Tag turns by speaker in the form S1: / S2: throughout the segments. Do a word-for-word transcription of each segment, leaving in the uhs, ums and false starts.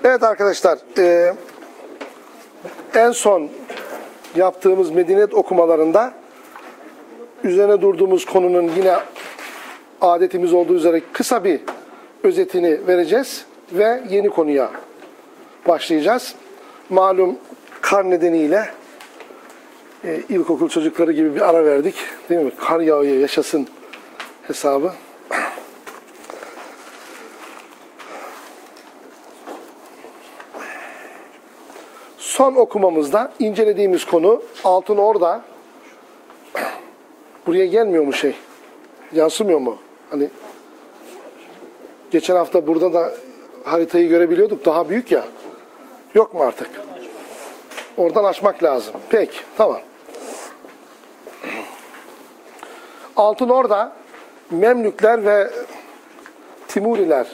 S1: Evet arkadaşlar, e, en son yaptığımız medeniyet okumalarında üzerine durduğumuz konunun yine adetimiz olduğu üzere kısa bir özetini vereceğiz ve yeni konuya başlayacağız. Malum kar nedeniyle e, ilkokul çocukları gibi bir ara verdik, değil mi? Kar yağıyor, yaşasın hesabı. Son okumamızda incelediğimiz konu Altın Orda. Buraya gelmiyor mu şey? Yansımıyor mu? Hani geçen hafta burada da haritayı görebiliyorduk. Daha büyük ya. Yok mu artık? Oradan açmak lazım. Peki, tamam. Altın Orda, Memlükler ve Timuriler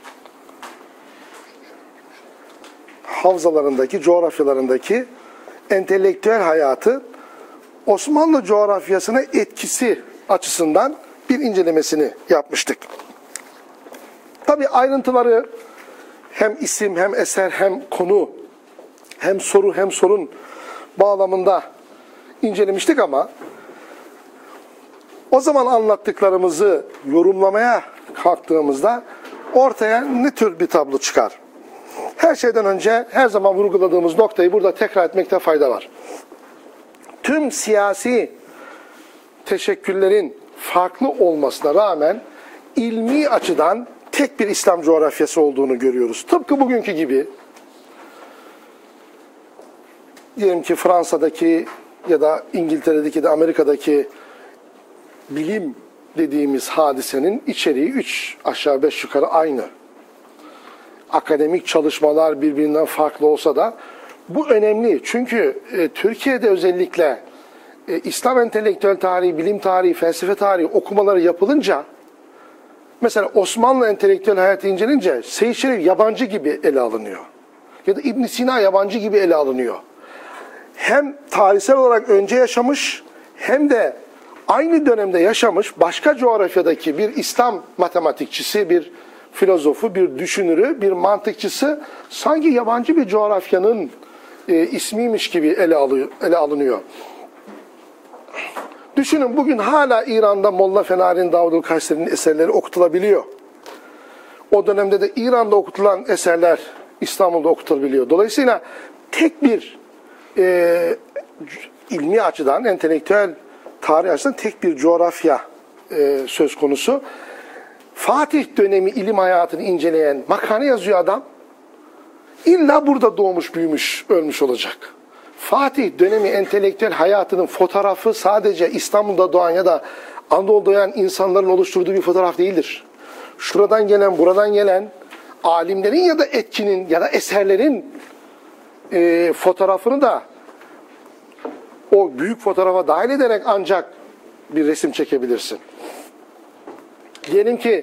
S1: havzalarındaki, coğrafyalarındaki entelektüel hayatı Osmanlı coğrafyasına etkisi açısından bir incelemesini yapmıştık. Tabii ayrıntıları hem isim, hem eser, hem konu, hem soru, hem sorun bağlamında incelemiştik ama o zaman anlattıklarımızı yorumlamaya kalktığımızda ortaya ne tür bir tablo çıkar? Her şeyden önce her zaman vurguladığımız noktayı burada tekrar etmekte fayda var. Tüm siyasi teşekküllerin farklı olmasına rağmen ilmi açıdan tek bir İslam coğrafyası olduğunu görüyoruz. Tıpkı bugünkü gibi diyelim ki Fransa'daki ya da İngiltere'deki de Amerika'daki bilim dediğimiz hadisenin içeriği üç aşağı beş yukarı aynı. Akademik çalışmalar birbirinden farklı olsa da bu önemli. Çünkü e, Türkiye'de özellikle e, İslam entelektüel tarihi, bilim tarihi, felsefe tarihi okumaları yapılınca mesela Osmanlı entelektüel hayatı incelince Seyyid Şerif yabancı gibi ele alınıyor. Ya da İbn Sina yabancı gibi ele alınıyor. Hem tarihsel olarak önce yaşamış hem de aynı dönemde yaşamış başka coğrafyadaki bir İslam matematikçisi, bir filozofu, bir düşünürü, bir mantıkçısı sanki yabancı bir coğrafyanın e, ismiymiş gibi ele, alıyor, ele alınıyor. Düşünün bugün hala İran'da Molla Fenari'nin, Davudül Kayseri'nin eserleri okutulabiliyor. O dönemde de İran'da okutulan eserler İstanbul'da okutulabiliyor. Dolayısıyla tek bir e, ilmi açıdan, entelektüel tarih açısından tek bir coğrafya e, söz konusu. Fatih dönemi ilim hayatını inceleyen makale yazıyor adam. İlla burada doğmuş, büyümüş, ölmüş olacak. Fatih dönemi entelektüel hayatının fotoğrafı sadece İstanbul'da doğan ya da Anadolu'da doğan insanların oluşturduğu bir fotoğraf değildir. Şuradan gelen, buradan gelen alimlerin ya da etkinin ya da eserlerin e, fotoğrafını da o büyük fotoğrafa dahil ederek ancak bir resim çekebilirsin. Diyelim ki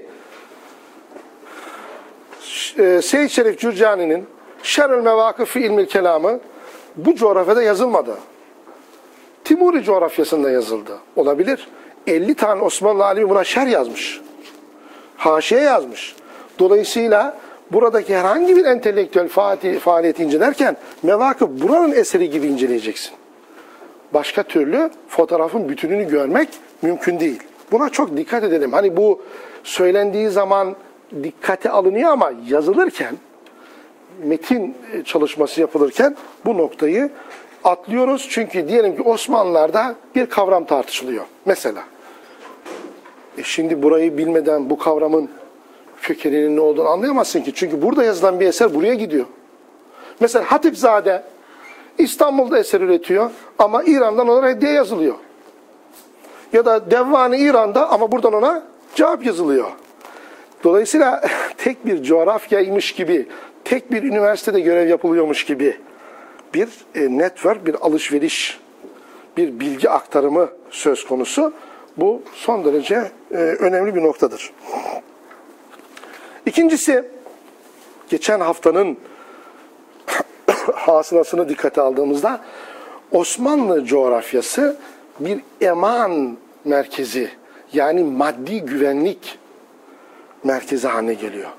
S1: e, Seyyid Şerif Cürcani'nin Şer'ül Mevâkıf fi İlmil Kelam'ı bu coğrafyada yazılmadı. Timuri coğrafyasında yazıldı. Olabilir. elli tane Osmanlı alimi buna şer yazmış. Haşiye yazmış. Dolayısıyla buradaki herhangi bir entelektüel faaliyeti incelerken Mevâkıf buranın eseri gibi inceleyeceksin. Başka türlü fotoğrafın bütününü görmek mümkün değil. Buna çok dikkat edelim. Hani bu söylendiği zaman dikkate alınıyor ama yazılırken, metin çalışması yapılırken bu noktayı atlıyoruz. Çünkü diyelim ki Osmanlılar'da bir kavram tartışılıyor. Mesela. E şimdi burayı bilmeden bu kavramın kökeninin ne olduğunu anlayamazsın ki. Çünkü burada yazılan bir eser buraya gidiyor. Mesela Hatipzade İstanbul'da eser üretiyor ama İran'dan ona reddiye yazılıyor. Ya da Devvani İran'da ama buradan ona cevap yazılıyor. Dolayısıyla tek bir coğrafyaymış gibi, tek bir üniversitede görev yapılıyormuş gibi bir e, network, bir alışveriş, bir bilgi aktarımı söz konusu. Bu son derece e, önemli bir noktadır. İkincisi, geçen haftanın hasılasını dikkate aldığımızda Osmanlı coğrafyası bir eman merkezi, yani maddi güvenlik merkezi haline geliyor.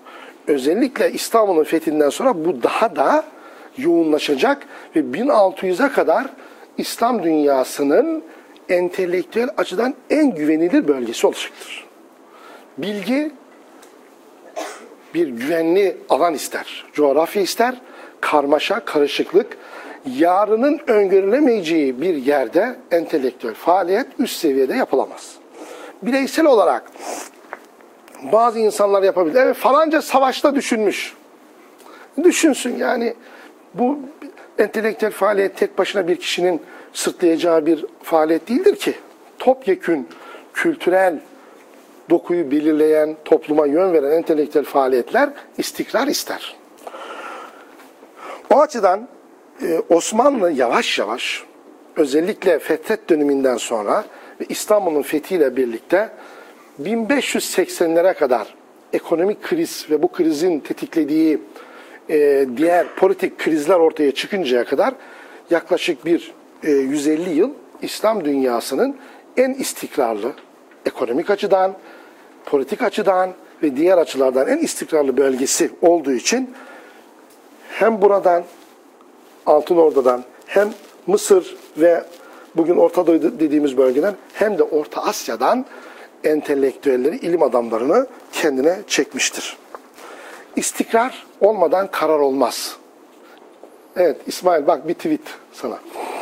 S1: özellikle İstanbul'un fethinden sonra bu daha da yoğunlaşacak ve bin altı yüze kadar İslam dünyasının entelektüel açıdan en güvenilir bölgesi olacaktır. Bilgi bir güvenli alan ister, coğrafya ister, karmaşa, karışıklık, yarının öngörülemeyeceği bir yerde entelektüel faaliyet üst seviyede yapılamaz. Bireysel olarak bazı insanlar yapabilir. Evet, falanca savaşta düşünmüş. Düşünsün yani. Bu entelektüel faaliyet tek başına bir kişinin sırtlayacağı bir faaliyet değildir ki. Topyekün kültürel dokuyu belirleyen, topluma yön veren entelektüel faaliyetler istikrar ister. O açıdan e, Osmanlı yavaş yavaş özellikle Fetret döneminden sonra ve İstanbul'un fethiyle birlikte bin beş yüz seksenlere kadar ekonomik kriz ve bu krizin tetiklediği e, diğer politik krizler ortaya çıkıncaya kadar yaklaşık bir e, yüz elli yıl İslam dünyasının en istikrarlı, ekonomik açıdan, politik açıdan ve diğer açılardan en istikrarlı bölgesi olduğu için hem buradan, Altınordu'dan, hem Mısır ve bugün Orta Doğu dediğimiz bölgeden hem de Orta Asya'dan entelektüelleri, ilim adamlarını kendine çekmiştir. İstikrar olmadan karar olmaz. Evet İsmail bak bir tweet sana.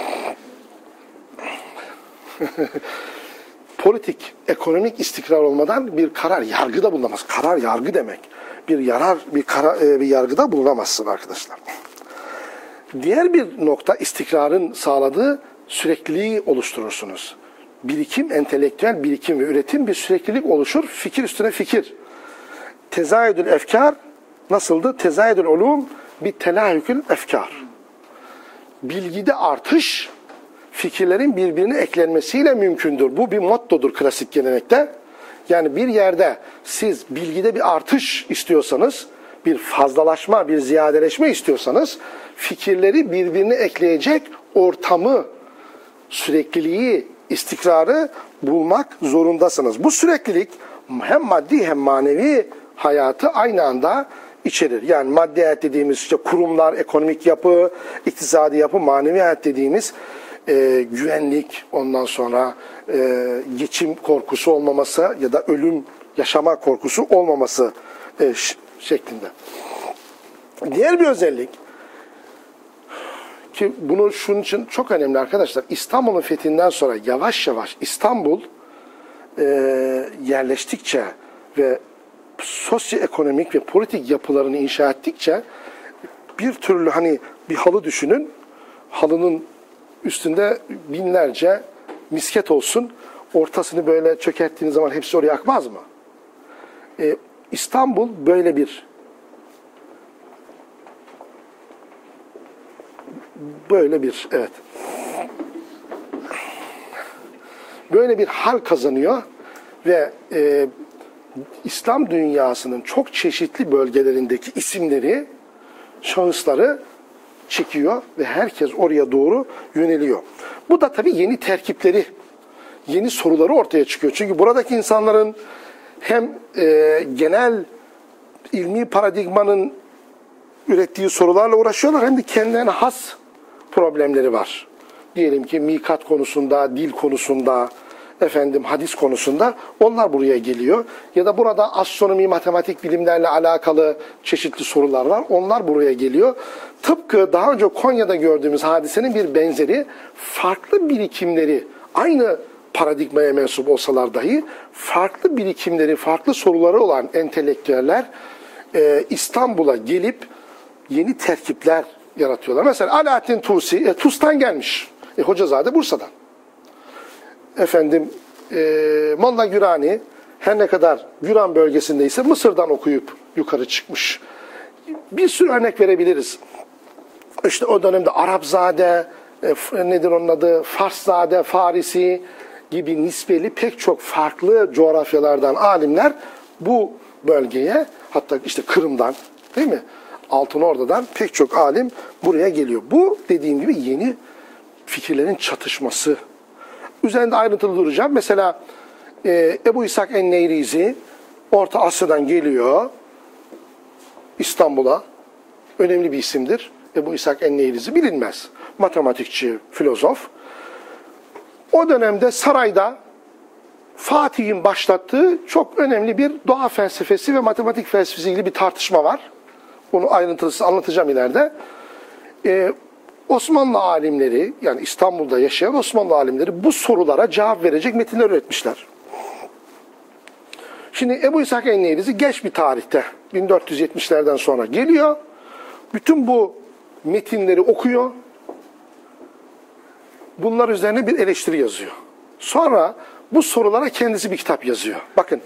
S1: Politik, ekonomik istikrar olmadan bir karar, yargıda bulunamaz. Karar, yargı demek. Bir yarar, bir, karar, bir yargıda bulunamazsın arkadaşlar. Diğer bir nokta istikrarın sağladığı sürekliliği oluşturursunuz. Birikim, entelektüel birikim ve üretim bir süreklilik oluşur. Fikir üstüne fikir. Tezayüdül efkar nasıldı? Tezayüdül ulum bir telahükül efkar. Bilgide artış, fikirlerin birbirine eklenmesiyle mümkündür. Bu bir mottodur klasik gelenekte. Yani bir yerde siz bilgide bir artış istiyorsanız, bir fazlalaşma, bir ziyadeleşme istiyorsanız, fikirleri birbirine ekleyecek ortamı, sürekliliği, istikrarı bulmak zorundasınız. Bu süreklilik hem maddi hem manevi hayatı aynı anda içerir. Yani maddi hayat dediğimiz işte kurumlar, ekonomik yapı, iktisadi yapı, manevi hayat dediğimiz e, güvenlik, ondan sonra e, geçim korkusu olmaması ya da ölüm, yaşama korkusu olmaması e, şeklinde. Diğer bir özellik ki bunu şunun için çok önemli arkadaşlar. İstanbul'un fethinden sonra yavaş yavaş İstanbul e, yerleştikçe ve sosyoekonomik ve politik yapılarını inşa ettikçe bir türlü hani bir halı düşünün. Halının üstünde binlerce misket olsun. Ortasını böyle çökerttiğiniz zaman hepsi oraya akmaz mı? E, İstanbul böyle bir böyle bir evet böyle bir hal kazanıyor ve e, İslam dünyasının çok çeşitli bölgelerindeki isimleri, şahısları çekiyor ve herkes oraya doğru yöneliyor. Bu da tabii yeni terkipleri, yeni soruları ortaya çıkıyor. Çünkü buradaki insanların hem e, genel ilmi paradigmanın ürettiği sorularla uğraşıyorlar hem de kendilerine has problemleri var. Diyelim ki mikat konusunda, dil konusunda, efendim hadis konusunda onlar buraya geliyor. Ya da burada astronomi, matematik bilimlerle alakalı çeşitli sorular var. Onlar buraya geliyor. Tıpkı daha önce Konya'da gördüğümüz hadisenin bir benzeri, farklı birikimleri, aynı paradigmaya mensup olsalar dahi farklı birikimleri, farklı soruları olan entelektüeller e, İstanbul'a gelip yeni terkipler yaratıyorlar. Mesela Alaaddin Tusi, e, Tus'tan gelmiş. E, Hocazade Bursa'dan. Efendim, e, Molla Gürani her ne kadar Güran bölgesindeyse Mısır'dan okuyup yukarı çıkmış. Bir sürü örnek verebiliriz. İşte o dönemde Arapzade, e, nedir onun adı, Farszade, Farisi gibi nispeli pek çok farklı coğrafyalardan alimler bu bölgeye, hatta işte Kırım'dan, değil mi? Altınordu'dan pek çok alim buraya geliyor. Bu dediğim gibi yeni fikirlerin çatışması. Üzerinde ayrıntılı duracağım. Mesela e, Ebu İshak en-Neyrizi Orta Asya'dan geliyor. İstanbul'a. Önemli bir isimdir. Ebu İshak en-Neyrizi bilinmez. Matematikçi, filozof. O dönemde sarayda Fatih'in başlattığı çok önemli bir doğa felsefesi ve matematik felsefesi ilgili bir tartışma var. Bunu ayrıntılı anlatacağım ileride. Ee, Osmanlı alimleri, yani İstanbul'da yaşayan Osmanlı alimleri bu sorulara cevap verecek metinler üretmişler. Şimdi Ebu İshak en-Neyrizi geç bir tarihte, bin dört yüz yetmişlerden sonra geliyor. Bütün bu metinleri okuyor. Bunlar üzerine bir eleştiri yazıyor. Sonra bu sorulara kendisi bir kitap yazıyor. Bakın,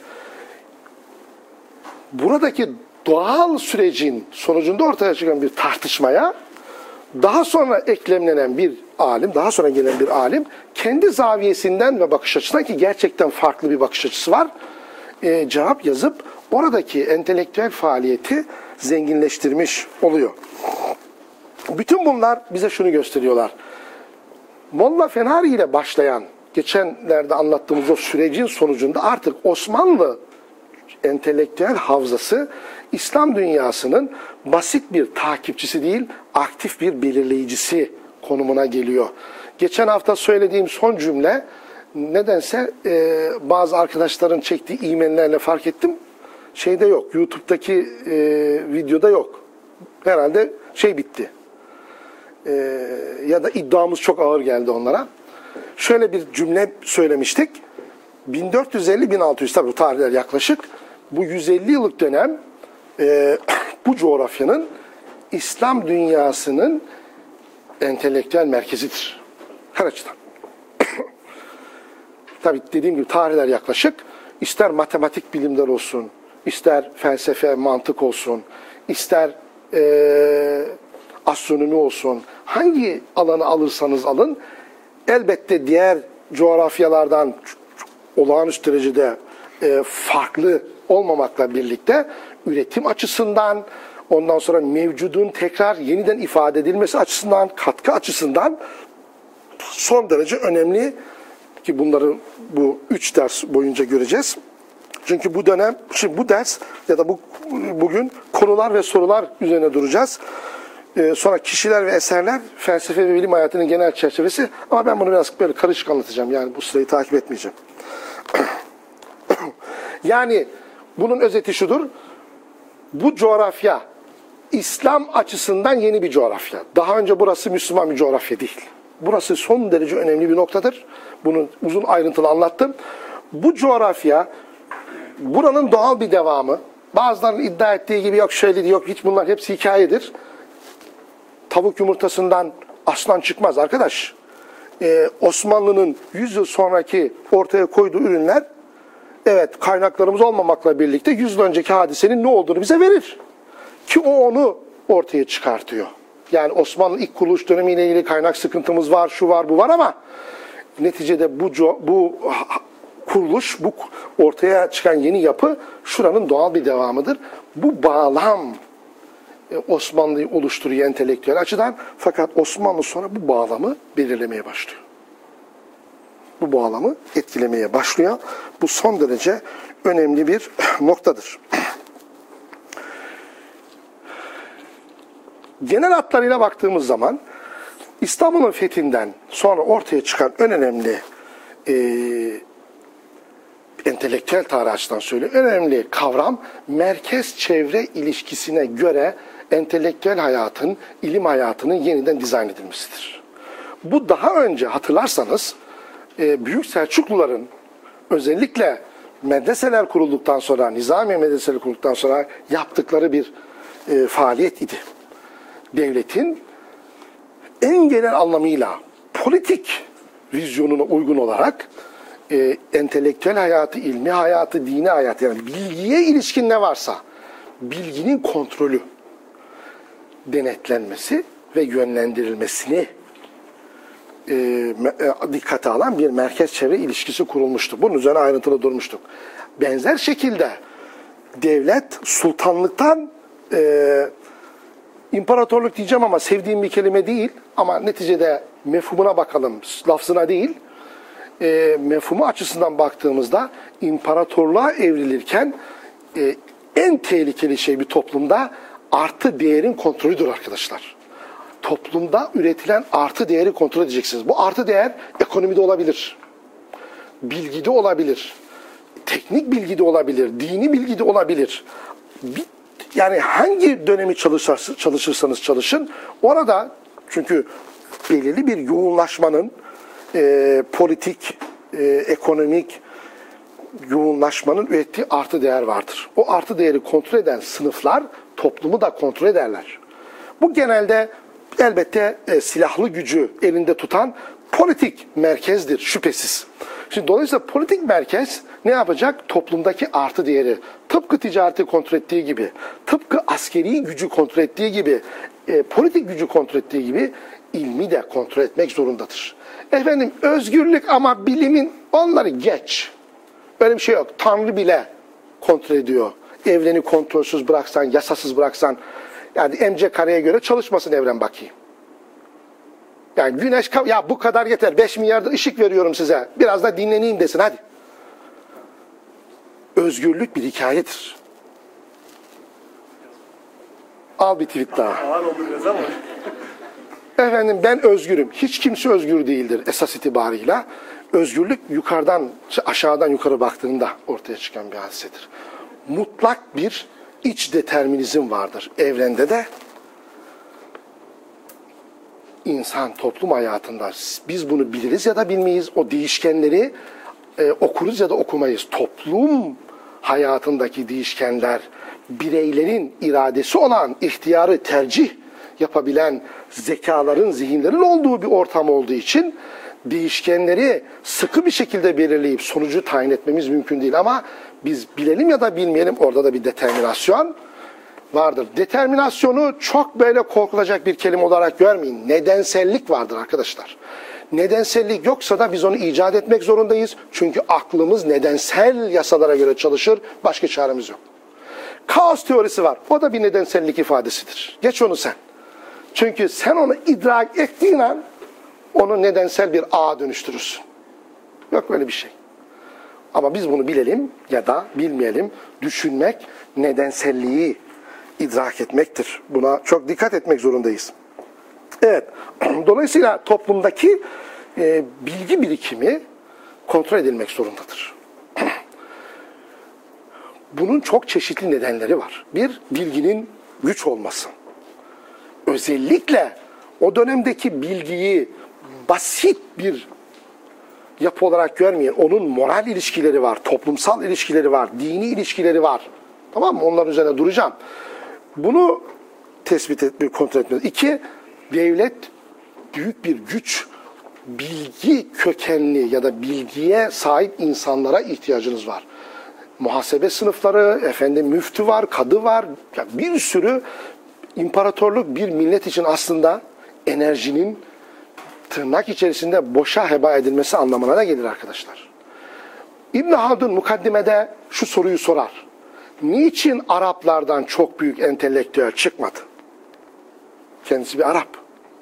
S1: buradaki doğal sürecin sonucunda ortaya çıkan bir tartışmaya daha sonra eklemlenen bir alim, daha sonra gelen bir alim kendi zaviyesinden ve bakış açısından, ki gerçekten farklı bir bakış açısı var, e, cevap yazıp oradaki entelektüel faaliyeti zenginleştirmiş oluyor. Bütün bunlar bize şunu gösteriyorlar. Molla Fenari ile başlayan, geçenlerde anlattığımız o sürecin sonucunda artık Osmanlı entelektüel havzası İslam dünyasının basit bir takipçisi değil, aktif bir belirleyicisi konumuna geliyor. Geçen hafta söylediğim son cümle nedense e, bazı arkadaşların çektiği e-maillerle fark ettim. Şeyde yok, YouTube'daki e, videoda yok. Herhalde şey bitti. E, ya da iddiamız çok ağır geldi onlara. Şöyle bir cümle söylemiştik. bin dört yüz elli bin altı yüz, tabii bu tarihler yaklaşık. Bu yüz elli yıllık dönem e, bu coğrafyanın İslam dünyasının entelektüel merkezidir. Her açıdan. Tabii dediğim gibi tarihler yaklaşık. İster matematik bilimler olsun, ister felsefe, mantık olsun, ister e, astronomi olsun, hangi alanı alırsanız alın, elbette diğer coğrafyalardan olağanüstü derecede e, farklı olmamakla birlikte üretim açısından, ondan sonra mevcudun tekrar yeniden ifade edilmesi açısından, katkı açısından son derece önemli, ki bunları bu üç ders boyunca göreceğiz. Çünkü bu dönem, şimdi bu ders ya da bu bugün konular ve sorular üzerine duracağız. Ee, sonra kişiler ve eserler, felsefe ve bilim hayatının genel çerçevesi. Ama ben bunu biraz böyle karışık anlatacağım. Yani bu sırayı takip etmeyeceğim. Yani bunun özeti şudur. Bu coğrafya İslam açısından yeni bir coğrafya. Daha önce burası Müslüman bir coğrafya değil. Burası son derece önemli bir noktadır. Bunu uzun ayrıntılı anlattım. Bu coğrafya buranın doğal bir devamı. Bazılarının iddia ettiği gibi yok şöyle yok, hiç, bunlar hepsi hikayedir. Tavuk yumurtasından aslan çıkmaz arkadaş. Ee, Osmanlı'nın yüz yıl sonraki ortaya koyduğu ürünler, evet, kaynaklarımız olmamakla birlikte yüz yıl önceki hadisenin ne olduğunu bize verir. Ki o onu ortaya çıkartıyor. Yani Osmanlı ilk kuruluş dönemiyle ilgili kaynak sıkıntımız var, şu var, bu var ama neticede bu, bu kuruluş, bu ortaya çıkan yeni yapı şuranın doğal bir devamıdır. Bu bağlam Osmanlı'yı oluşturuyor entelektüel açıdan, fakat Osmanlı sonra bu bağlamı belirlemeye başlıyor. Bu bağlamı etkilemeye başlıyor. Bu son derece önemli bir noktadır. Genel hatlarıyla baktığımız zaman İstanbul'un fethinden sonra ortaya çıkan en önemli e, entelektüel tarih açıdan söylüyor, önemli kavram merkez-çevre ilişkisine göre entelektüel hayatın, ilim hayatının yeniden dizayn edilmesidir. Bu daha önce hatırlarsanız e, Büyük Selçukluların özellikle medreseler kurulduktan sonra, nizami medreseler kurulduktan sonra yaptıkları bir e, faaliyet idi. Devletin en genel anlamıyla politik vizyonuna uygun olarak e, entelektüel hayatı, ilmi hayatı, dini hayatı, yani bilgiye ilişkin ne varsa bilginin kontrolü, denetlenmesi ve yönlendirilmesini e, e, dikkate alan bir merkez-çevre ilişkisi kurulmuştu. Bunun üzerine ayrıntılı durmuştuk. Benzer şekilde devlet sultanlıktan e, imparatorluk diyeceğim ama sevdiğim bir kelime değil, ama neticede mefhumuna bakalım, lafzına değil, e, mefhumu açısından baktığımızda imparatorluğa evrilirken e, en tehlikeli şey bir toplumda artı değerin kontrolüdür arkadaşlar. Toplumda üretilen artı değeri kontrol edeceksiniz. Bu artı değer ekonomide olabilir, bilgide olabilir, teknik bilgide olabilir, dini bilgide olabilir. Yani hangi dönemi çalışırsanız, çalışırsanız çalışın, orada çünkü belirli bir yoğunlaşmanın, e, politik, e, ekonomik yoğunlaşmanın ürettiği artı değer vardır. O artı değeri kontrol eden sınıflar toplumu da kontrol ederler. Bu genelde elbette e, silahlı gücü elinde tutan politik merkezdir şüphesiz. Şimdi dolayısıyla politik merkez ne yapacak? Toplumdaki artı değeri tıpkı ticareti kontrol ettiği gibi, tıpkı askeri gücü kontrol ettiği gibi, e, politik gücü kontrol ettiği gibi ilmi de kontrol etmek zorundadır. Efendim özgürlük ama bilimin onları geç. Öyle bir şey yok. Tanrı bile kontrol ediyor. Evreni kontrolsüz bıraksan, yasasız bıraksan, yani M C kareye göre çalışmasın evren bakayım. Yani güneş, ya bu kadar yeter, beş milyarda ışık veriyorum size, biraz da dinleneyim desin hadi. Özgürlük bir hikayedir. Al bir tweet daha.
S2: Ağır oldu biraz ama.
S1: Efendim ben özgürüm. Hiç kimse özgür değildir esas itibarıyla. Özgürlük yukarıdan, aşağıdan yukarı baktığında ortaya çıkan bir hadisedir. Mutlak bir iç determinizm vardır evrende de. İnsan toplum hayatında biz bunu biliriz ya da bilmeyiz. O değişkenleri e, okuruz ya da okumayız. Toplum hayatındaki değişkenler, bireylerin iradesi olan, ihtiyarı tercih yapabilen zekaların, zihinlerin olduğu bir ortam olduğu için değişkenleri sıkı bir şekilde belirleyip sonucu tayin etmemiz mümkün değil. Ama biz bilelim ya da bilmeyelim, orada da bir determinasyon vardır. Determinasyonu çok böyle korkulacak bir kelime olarak görmeyin. Nedensellik vardır arkadaşlar. Nedensellik yoksa da biz onu icat etmek zorundayız. Çünkü aklımız nedensel yasalara göre çalışır. Başka çaremiz yok. Kaos teorisi var. O da bir nedensellik ifadesidir. Geç onu sen. Çünkü sen onu idrak ettiğin an onu nedensel bir ağa dönüştürürsün. Yok böyle bir şey. Ama biz bunu bilelim ya da bilmeyelim. Düşünmek nedenselliği idrak etmektir. Buna çok dikkat etmek zorundayız. Evet. Dolayısıyla toplumdaki e, bilgi birikimi kontrol edilmek zorundadır. Bunun çok çeşitli nedenleri var. Bir, bilginin güç olması. Özellikle o dönemdeki bilgiyi basit bir yapı olarak görmeyin. Onun moral ilişkileri var, toplumsal ilişkileri var, dini ilişkileri var. Tamam mı? Onların üzerine duracağım. Bunu tespit etmeyi, kontrol etmeyi. İki, devlet büyük bir güç, bilgi kökenli ya da bilgiye sahip insanlara ihtiyacınız var. Muhasebe sınıfları, efendim müftü var, kadı var. Yani bir sürü imparatorluk bir millet için aslında enerjinin tırnak içerisinde boşa heba edilmesi anlamına da gelir arkadaşlar. İbn Haldun mukaddimede şu soruyu sorar. Niçin Araplardan çok büyük entelektüel çıkmadı? Kendisi bir Arap.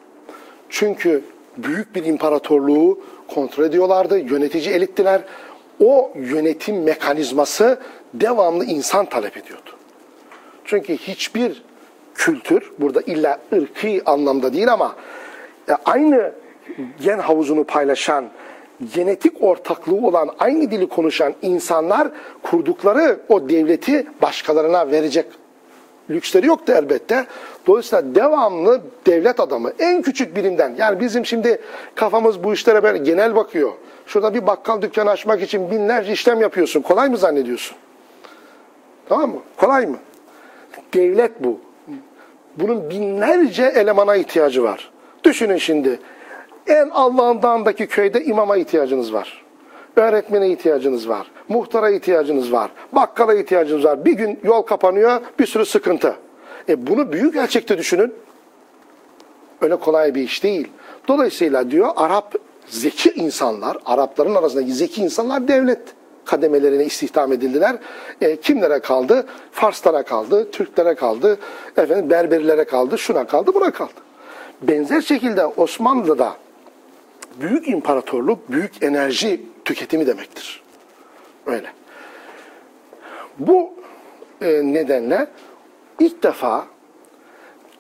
S1: Çünkü büyük bir imparatorluğu kontrol ediyorlardı, yönetici elittiler. O yönetim mekanizması devamlı insan talep ediyordu. Çünkü hiçbir kültür, burada illa ırkî anlamda değil ama aynı gen havuzunu paylaşan, genetik ortaklığı olan, aynı dili konuşan insanlar kurdukları o devleti başkalarına verecek lüksleri yoktu elbette. Dolayısıyla devamlı devlet adamı, en küçük birimden, yani bizim şimdi kafamız bu işlere böyle genel bakıyor. Şurada bir bakkal dükkanı açmak için binlerce işlem yapıyorsun. Kolay mı zannediyorsun? Tamam mı? Kolay mı? Devlet bu. Bunun binlerce elemana ihtiyacı var. Düşünün şimdi. En Allah'ın dağındaki köyde imama ihtiyacınız var. Öğretmene ihtiyacınız var. Muhtara ihtiyacınız var. Bakkala ihtiyacınız var. Bir gün yol kapanıyor, bir sürü sıkıntı. E bunu büyük ölçekte düşünün. Öyle kolay bir iş değil. Dolayısıyla diyor Arap zeki insanlar, Arapların arasındaki zeki insanlar devlet kademelerine istihdam edildiler. E, kimlere kaldı? Farslara kaldı, Türklere kaldı, efendim Berberilere kaldı, şuna kaldı, buna kaldı. Benzer şekilde Osmanlı'da büyük imparatorluk, büyük enerji tüketimi demektir. Öyle. Bu e, nedenle ilk defa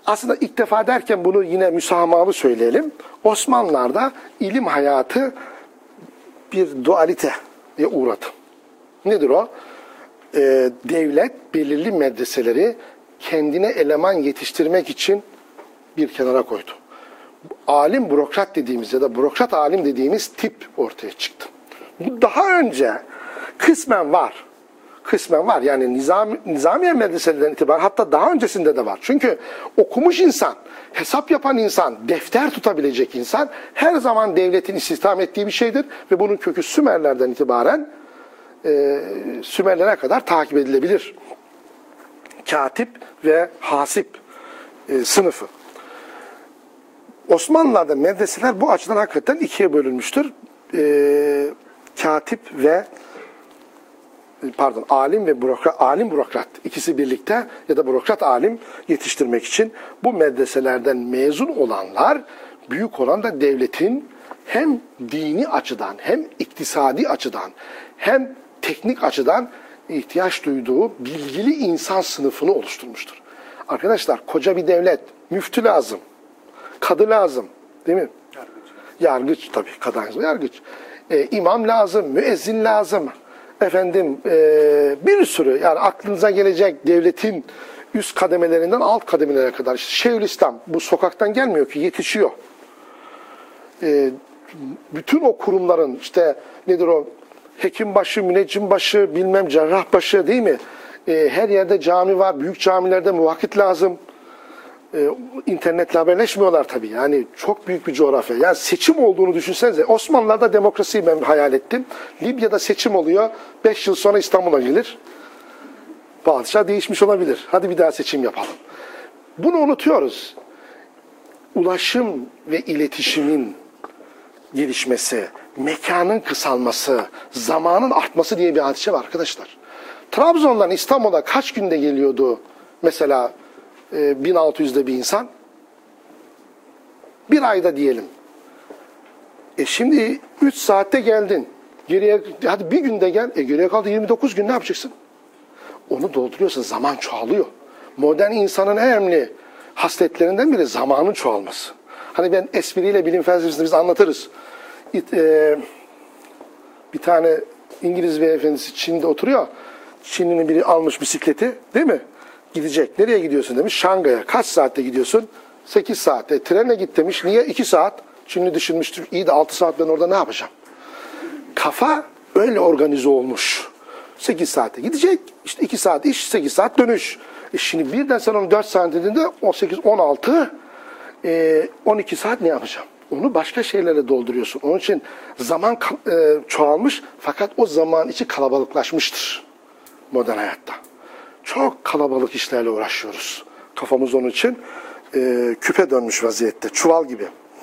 S1: aslında ilk defa derken bunu yine müsamahalı söyleyelim. Osmanlılar'da ilim hayatı bir dualiteye uğradı. Nedir o? Ee, devlet belirli medreseleri kendine eleman yetiştirmek için bir kenara koydu. Alim bürokrat dediğimiz ya da bürokrat alim dediğimiz tip ortaya çıktı. Bu daha önce kısmen var. Kısmen var. Yani nizami, nizamiye medreselerinden itibaren hatta daha öncesinde de var. Çünkü okumuş insan, hesap yapan insan, defter tutabilecek insan her zaman devletin istihdam ettiği bir şeydir. Ve bunun kökü Sümerlerden itibaren e, Sümerlere kadar takip edilebilir. Katip ve hasip e, sınıfı. Osmanlılar'da medreseler bu açıdan hakikaten ikiye bölünmüştür. E, katip ve pardon alim ve bürokrat, alim bürokrat ikisi birlikte ya da bürokrat alim yetiştirmek için bu medreselerden mezun olanlar büyük oranda devletin hem dini açıdan hem iktisadi açıdan hem teknik açıdan ihtiyaç duyduğu bilgili insan sınıfını oluşturmuştur. Arkadaşlar koca bir devlet, müftü lazım, kadı lazım, değil mi? Yargıç. Yargıç tabii, kadı yargıç. Ee, imam lazım, müezzin lazım. Efendim e, bir sürü yani aklınıza gelecek devletin üst kademelerinden alt kademelere kadar. İşte Şeyhülislam bu sokaktan gelmiyor ki, yetişiyor. E, bütün o kurumların işte nedir o hekimbaşı, müneccimbaşı, bilmem cerrahbaşı değil mi? E, her yerde cami var. Büyük camilerde muvakkit lazım. E, internetle haberleşmiyorlar tabii. Yani çok büyük bir coğrafya. Yani seçim olduğunu düşünsenize. Osmanlılar'da demokrasiyi ben hayal ettim. Libya'da seçim oluyor. Beş yıl sonra İstanbul'a gelir. Padişah değişmiş olabilir. Hadi bir daha seçim yapalım. Bunu unutuyoruz. Ulaşım ve iletişimin gelişmesi, mekanın kısalması, zamanın artması diye bir hadise var arkadaşlar. Trabzon'dan İstanbul'a kaç günde geliyordu mesela e, bin altı yüzde bir insan? Bir ayda diyelim. E şimdi üç saatte geldin. Geriye hadi bir günde gel. E geriye kaldı yirmi dokuz gün, ne yapacaksın? Onu dolduruyorsun. Zaman çoğalıyor. Modern insanın en önemli hasletlerinden biri zamanın çoğalması. Hani ben espriyle bilim felsefesini biz anlatırız. İt, e, bir tane İngiliz beyefendisi Çin'de oturuyor. Çinli'nin biri almış bisikleti, değil mi? Gidecek. Nereye gidiyorsun demiş. Şangay'a. Kaç saatte gidiyorsun? sekiz saatte. Trenle git demiş. Niye? iki saat. Çinli düşünmüştür. İyi de altı saat ben orada ne yapacağım? Kafa öyle organize olmuş. sekiz saatte gidecek. İşte iki saat iş, sekiz saat dönüş. E şimdi birden sen onu dört saat dediğinde on sekiz, on altı, on iki saat ne yapacağım? Onu başka şeylerle dolduruyorsun. Onun için zaman çoğalmış fakat o zaman içi kalabalıklaşmıştır modern hayatta. Çok kalabalık işlerle uğraşıyoruz. Kafamız onun için e, küpe dönmüş vaziyette, çuval gibi.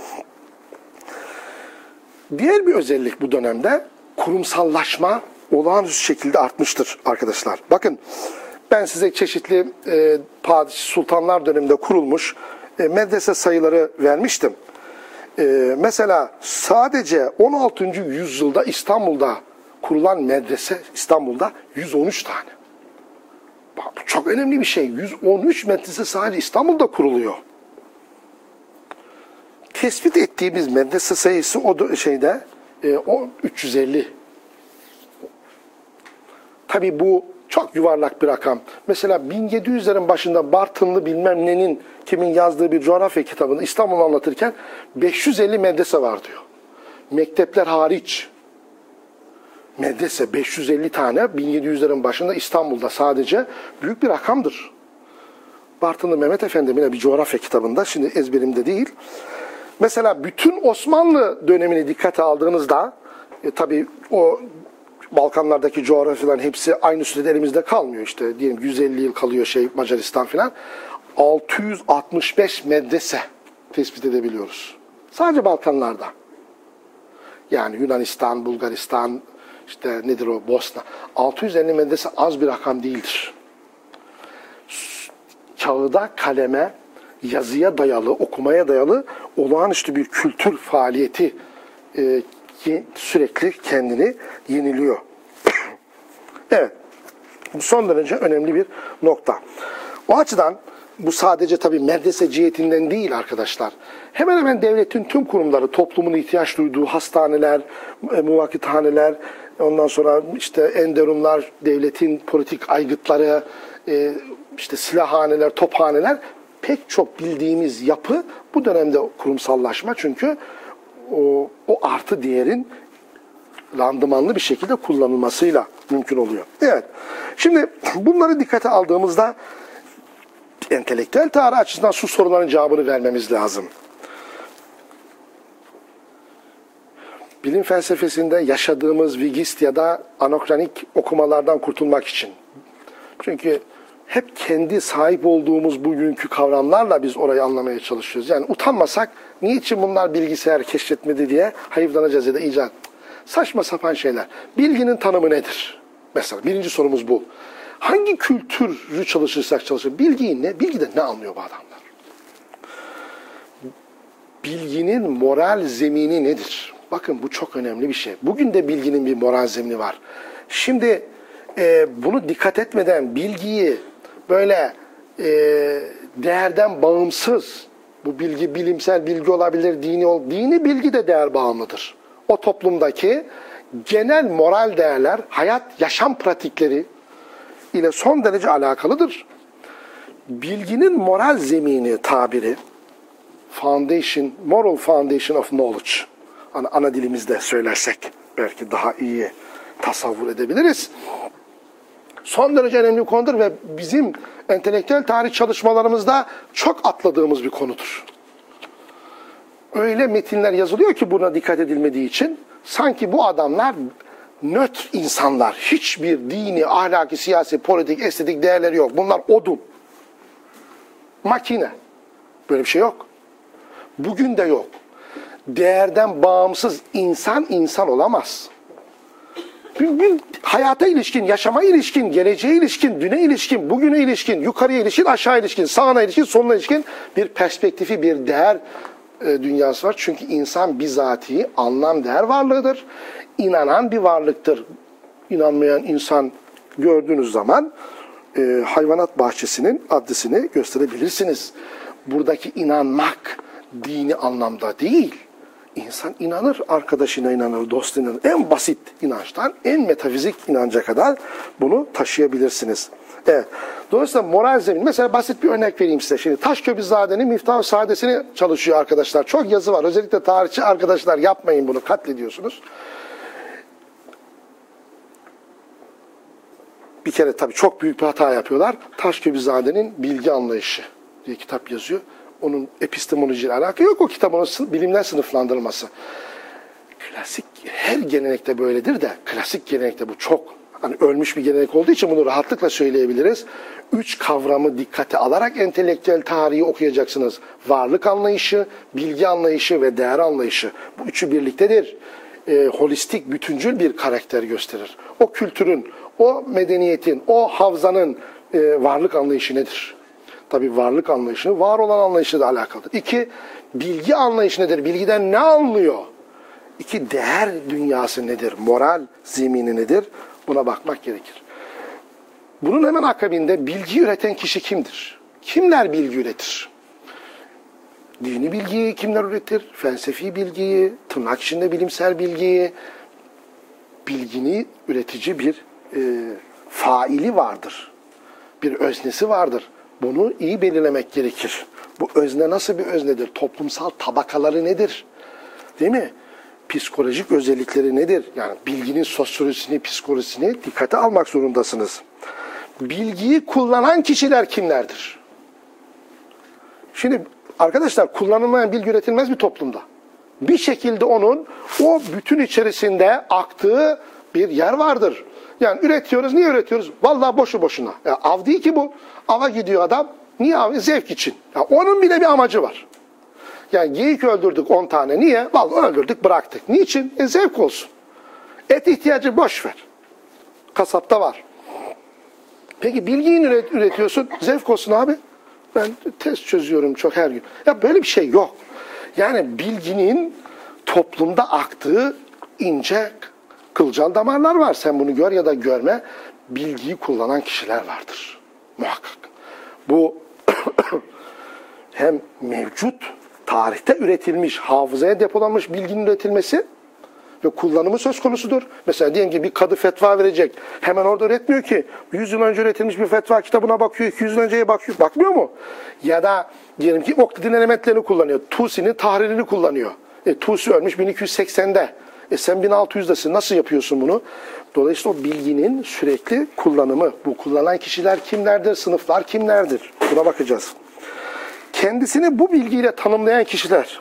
S1: Diğer bir özellik bu dönemde kurumsallaşma olağanüstü şekilde artmıştır arkadaşlar. Bakın ben size çeşitli e, sultanlar döneminde kurulmuş e, medrese sayıları vermiştim. E, mesela sadece on altıncı yüzyılda İstanbul'da kurulan medrese İstanbul'da yüz on üç tane. Bak, bu çok önemli bir şey. yüz on üç medrese sadece İstanbul'da kuruluyor. Tespit ettiğimiz medrese sayısı o şeyde e, o üç yüz elli. Tabii bu çok yuvarlak bir rakam. Mesela bin yedi yüzlerin başında Bartınlı bilmem nenin kimin yazdığı bir coğrafya kitabında İstanbul'u anlatırken beş yüz elli medrese var diyor. Mektepler hariç. Medrese beş yüz elli tane bin yedi yüzlerin başında İstanbul'da sadece büyük bir rakamdır. Bartınlı Mehmet Efendi yine bir coğrafya kitabında, şimdi ezberimde değil. Mesela bütün Osmanlı dönemini dikkate aldığınızda e, tabii o Balkanlardaki coğrafyaların hepsi aynı sürede elimizde kalmıyor. İşte diyelim yüz elli yıl kalıyor şey Macaristan filan. altı yüz altmış beş medrese tespit edebiliyoruz. Sadece Balkanlarda. Yani Yunanistan, Bulgaristan, işte nedir o Bosna. altı yüz elli medrese az bir rakam değildir. Kağıda, kaleme, yazıya dayalı, okumaya dayalı olağanüstü bir kültür faaliyeti e, sürekli kendini yeniliyor. Evet. Bu son derece önemli bir nokta. O açıdan bu sadece tabii medrese cihetinden değil arkadaşlar. Hemen hemen devletin tüm kurumları, toplumun ihtiyaç duyduğu hastaneler, muvakithaneler, ondan sonra işte enderunlar, devletin politik aygıtları, işte silahhaneler, tophaneler, pek çok bildiğimiz yapı bu dönemde kurumsallaşma. Çünkü o, o artı değerin randımanlı bir şekilde kullanılmasıyla mümkün oluyor. Evet. Şimdi bunları dikkate aldığımızda entelektüel tarih açısından şu soruların cevabını vermemiz lazım. Bilim felsefesinde yaşadığımız vigist ya da anakronik okumalardan kurtulmak için. Çünkü hep kendi sahip olduğumuz bugünkü kavramlarla biz orayı anlamaya çalışıyoruz. Yani utanmasak niçin bunlar bilgisayar keşfetmedi diye hayıflanacağız ya da icat. Saçma sapan şeyler. Bilginin tanımı nedir? Mesela birinci sorumuz bu. Hangi kültürü çalışırsak çalışır, bilgiyi ne? Bilgiden ne anlıyor bu adamlar? Bilginin moral zemini nedir? Bakın bu çok önemli bir şey. Bugün de bilginin bir moral zemini var. Şimdi e, bunu dikkat etmeden bilgiyi böyle e, değerden bağımsız, bu bilgi bilimsel bilgi olabilir, dini ol, dini bilgi de değer bağımlıdır. O toplumdaki genel moral değerler, hayat, yaşam pratikleri ile son derece alakalıdır. Bilginin moral zemini tabiri, foundation, moral foundation of knowledge, ana, ana dilimizde söylersek belki daha iyi tasavvur edebiliriz. Son derece önemli bir konudur ve bizim entelektüel tarih çalışmalarımızda çok atladığımız bir konudur. Öyle metinler yazılıyor ki buna dikkat edilmediği için sanki bu adamlar nötr insanlar. Hiçbir dini, ahlaki, siyasi, politik, estetik değerleri yok. Bunlar odun. Makine. Böyle bir şey yok. Bugün de yok. Değerden bağımsız insan insan olamaz. Bir, bir hayata ilişkin, yaşama ilişkin, geleceğe ilişkin, düne ilişkin, bugüne ilişkin, yukarıya ilişkin, aşağı ilişkin, sağına ilişkin, soluna ilişkin bir perspektifi, bir değer e, dünyası var. Çünkü insan bizatihi anlam değer varlığıdır. İnanan bir varlıktır. İnanmayan insan gördüğünüz zaman e, hayvanat bahçesinin adresini gösterebilirsiniz. Buradaki inanmak dini anlamda değil. İnsan inanır, arkadaşına inanır, dostuna inanır. En basit inançtan en metafizik inanca kadar bunu taşıyabilirsiniz. Evet. Dolayısıyla moral zemin. Mesela basit bir örnek vereyim size. Şimdi Taşköprüzade'nin Miftah-ı Saadet'ini çalışıyor arkadaşlar. Çok yazı var. Özellikle tarihçi arkadaşlar yapmayın bunu. Katlediyorsunuz. Bir kere tabii çok büyük bir hata yapıyorlar. Taşköprüzade'nin bilgi anlayışı diye kitap yazıyor. Onun epistemolojiyle alakası yok. O kitabın bilimler sınıflandırılması. Klasik, her gelenekte böyledir de, klasik gelenekte bu çok hani ölmüş bir gelenek olduğu için bunu rahatlıkla söyleyebiliriz. Üç kavramı dikkate alarak entelektüel tarihi okuyacaksınız. Varlık anlayışı, bilgi anlayışı ve değer anlayışı. Bu üçü birliktedir. E, holistik, bütüncül bir karakter gösterir. O kültürün, o medeniyetin, o havzanın e, varlık anlayışı nedir? Tabii varlık anlayışı, var olan anlayışı da alakalıdır. İki, bilgi anlayışı nedir? Bilgiden ne anlıyor? İki, değer dünyası nedir? Moral zemini nedir? Buna bakmak gerekir. Bunun hemen akabinde bilgi üreten kişi kimdir? Kimler bilgi üretir? Dini bilgiyi kimler üretir? Felsefi bilgiyi, tırnak içinde bilimsel bilgiyi, bilgini üretici bir e, faili vardır. Bir öznesi vardır. Bunu iyi belirlemek gerekir. Bu özne nasıl bir öznedir? Toplumsal tabakaları nedir? Değil mi? Psikolojik özellikleri nedir? Yani bilginin sosyolojisini, psikolojisini dikkate almak zorundasınız. Bilgiyi kullanan kişiler kimlerdir? Şimdi arkadaşlar kullanılmayan bilgi üretilmez bir toplumda. Bir şekilde onun o bütün içerisinde aktığı bir yer vardır. Yani üretiyoruz. Niye üretiyoruz? Vallahi boşu boşuna. Ya av değil ki bu. Ava gidiyor adam. Niye av? Zevk için. Ya onun bile bir amacı var. Yani geyik öldürdük on tane. Niye? Vallahi öldürdük bıraktık. Niçin? E zevk olsun. Et ihtiyacı boş ver. Kasapta var. Peki bilgiyi üretiyorsun. Zevk olsun abi. Ben test çözüyorum çok her gün. Ya böyle bir şey yok. Yani bilginin toplumda aktığı ince kılcal damarlar var. Sen bunu gör ya da görme. Bilgiyi kullanan kişiler vardır. Muhakkak. Bu hem mevcut tarihte üretilmiş, hafızaya depolanmış bilginin üretilmesi ve kullanımı söz konusudur. Mesela diyelim ki bir kadı fetva verecek. Hemen orada üretmiyor ki. yüz yıl önce üretilmiş bir fetva kitabına bakıyor, iki yüz yıl önceye bakıyor. Bakmıyor mu? Ya da diyelim ki Oktid'in elementlerini kullanıyor. Tusi'nin tahririni kullanıyor. E, Tusi ölmüş bin iki yüz seksende. E sen bin altı yüzdesin. Nasıl yapıyorsun bunu? Dolayısıyla o bilginin sürekli kullanımı. Bu kullanan kişiler kimlerdir? Sınıflar kimlerdir? Buna bakacağız. Kendisini bu bilgiyle tanımlayan kişiler.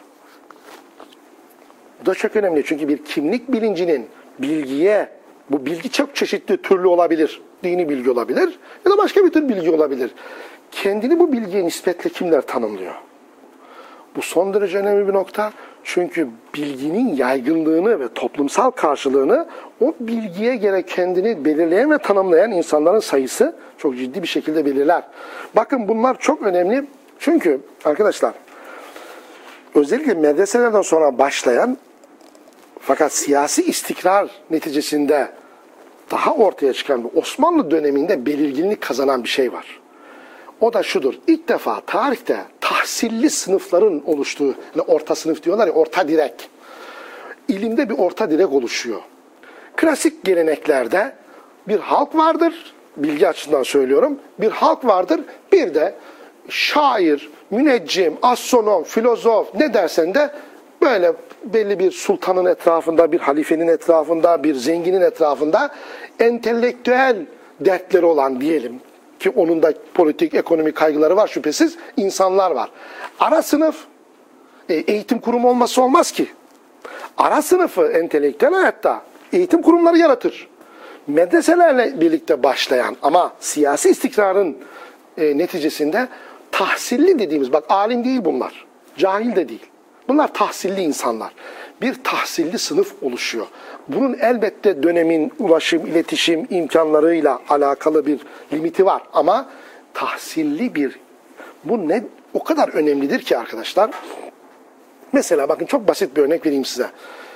S1: Bu da çok önemli. Çünkü bir kimlik bilincinin bilgiye, bu bilgi çok çeşitli türlü olabilir. Dini bilgi olabilir ya da başka bir tür bilgi olabilir. Kendini bu bilgiye nispetle kimler tanımlıyor? Bu son derece önemli bir nokta. Çünkü bilginin yaygınlığını ve toplumsal karşılığını o bilgiye göre kendini belirleyen ve tanımlayan insanların sayısı çok ciddi bir şekilde belirler. Bakın bunlar çok önemli. Çünkü arkadaşlar özellikle medreselerden sonra başlayan fakat siyasi istikrar neticesinde daha ortaya çıkan bir Osmanlı döneminde belirginlik kazanan bir şey var. O da şudur. İlk defa tarihte tahsilli sınıfların oluştuğu, yani orta sınıf diyorlar ya, orta direk. İlimde bir orta direk oluşuyor. Klasik geleneklerde bir halk vardır, bilgi açısından söylüyorum, bir halk vardır, bir de şair, müneccim, astronom, filozof ne dersen de böyle belli bir sultanın etrafında, bir halifenin etrafında, bir zenginin etrafında entelektüel dertleri olan diyelim ki onun da politik, ekonomik kaygıları var şüphesiz, insanlar var. Ara sınıf e, eğitim kurumu olması olmaz ki. Ara sınıfı entelektüel hayatta eğitim kurumları yaratır. Medreselerle birlikte başlayan ama siyasi istikrarın e, neticesinde tahsilli dediğimiz, bak alim değil bunlar, cahil de değil. Bunlar tahsilli insanlar. Bir tahsilli sınıf oluşuyor. Bunun elbette dönemin ulaşım, iletişim imkanlarıyla alakalı bir limiti var. Ama tahsilli bir, bu ne o kadar önemlidir ki arkadaşlar. Mesela bakın çok basit bir örnek vereyim size.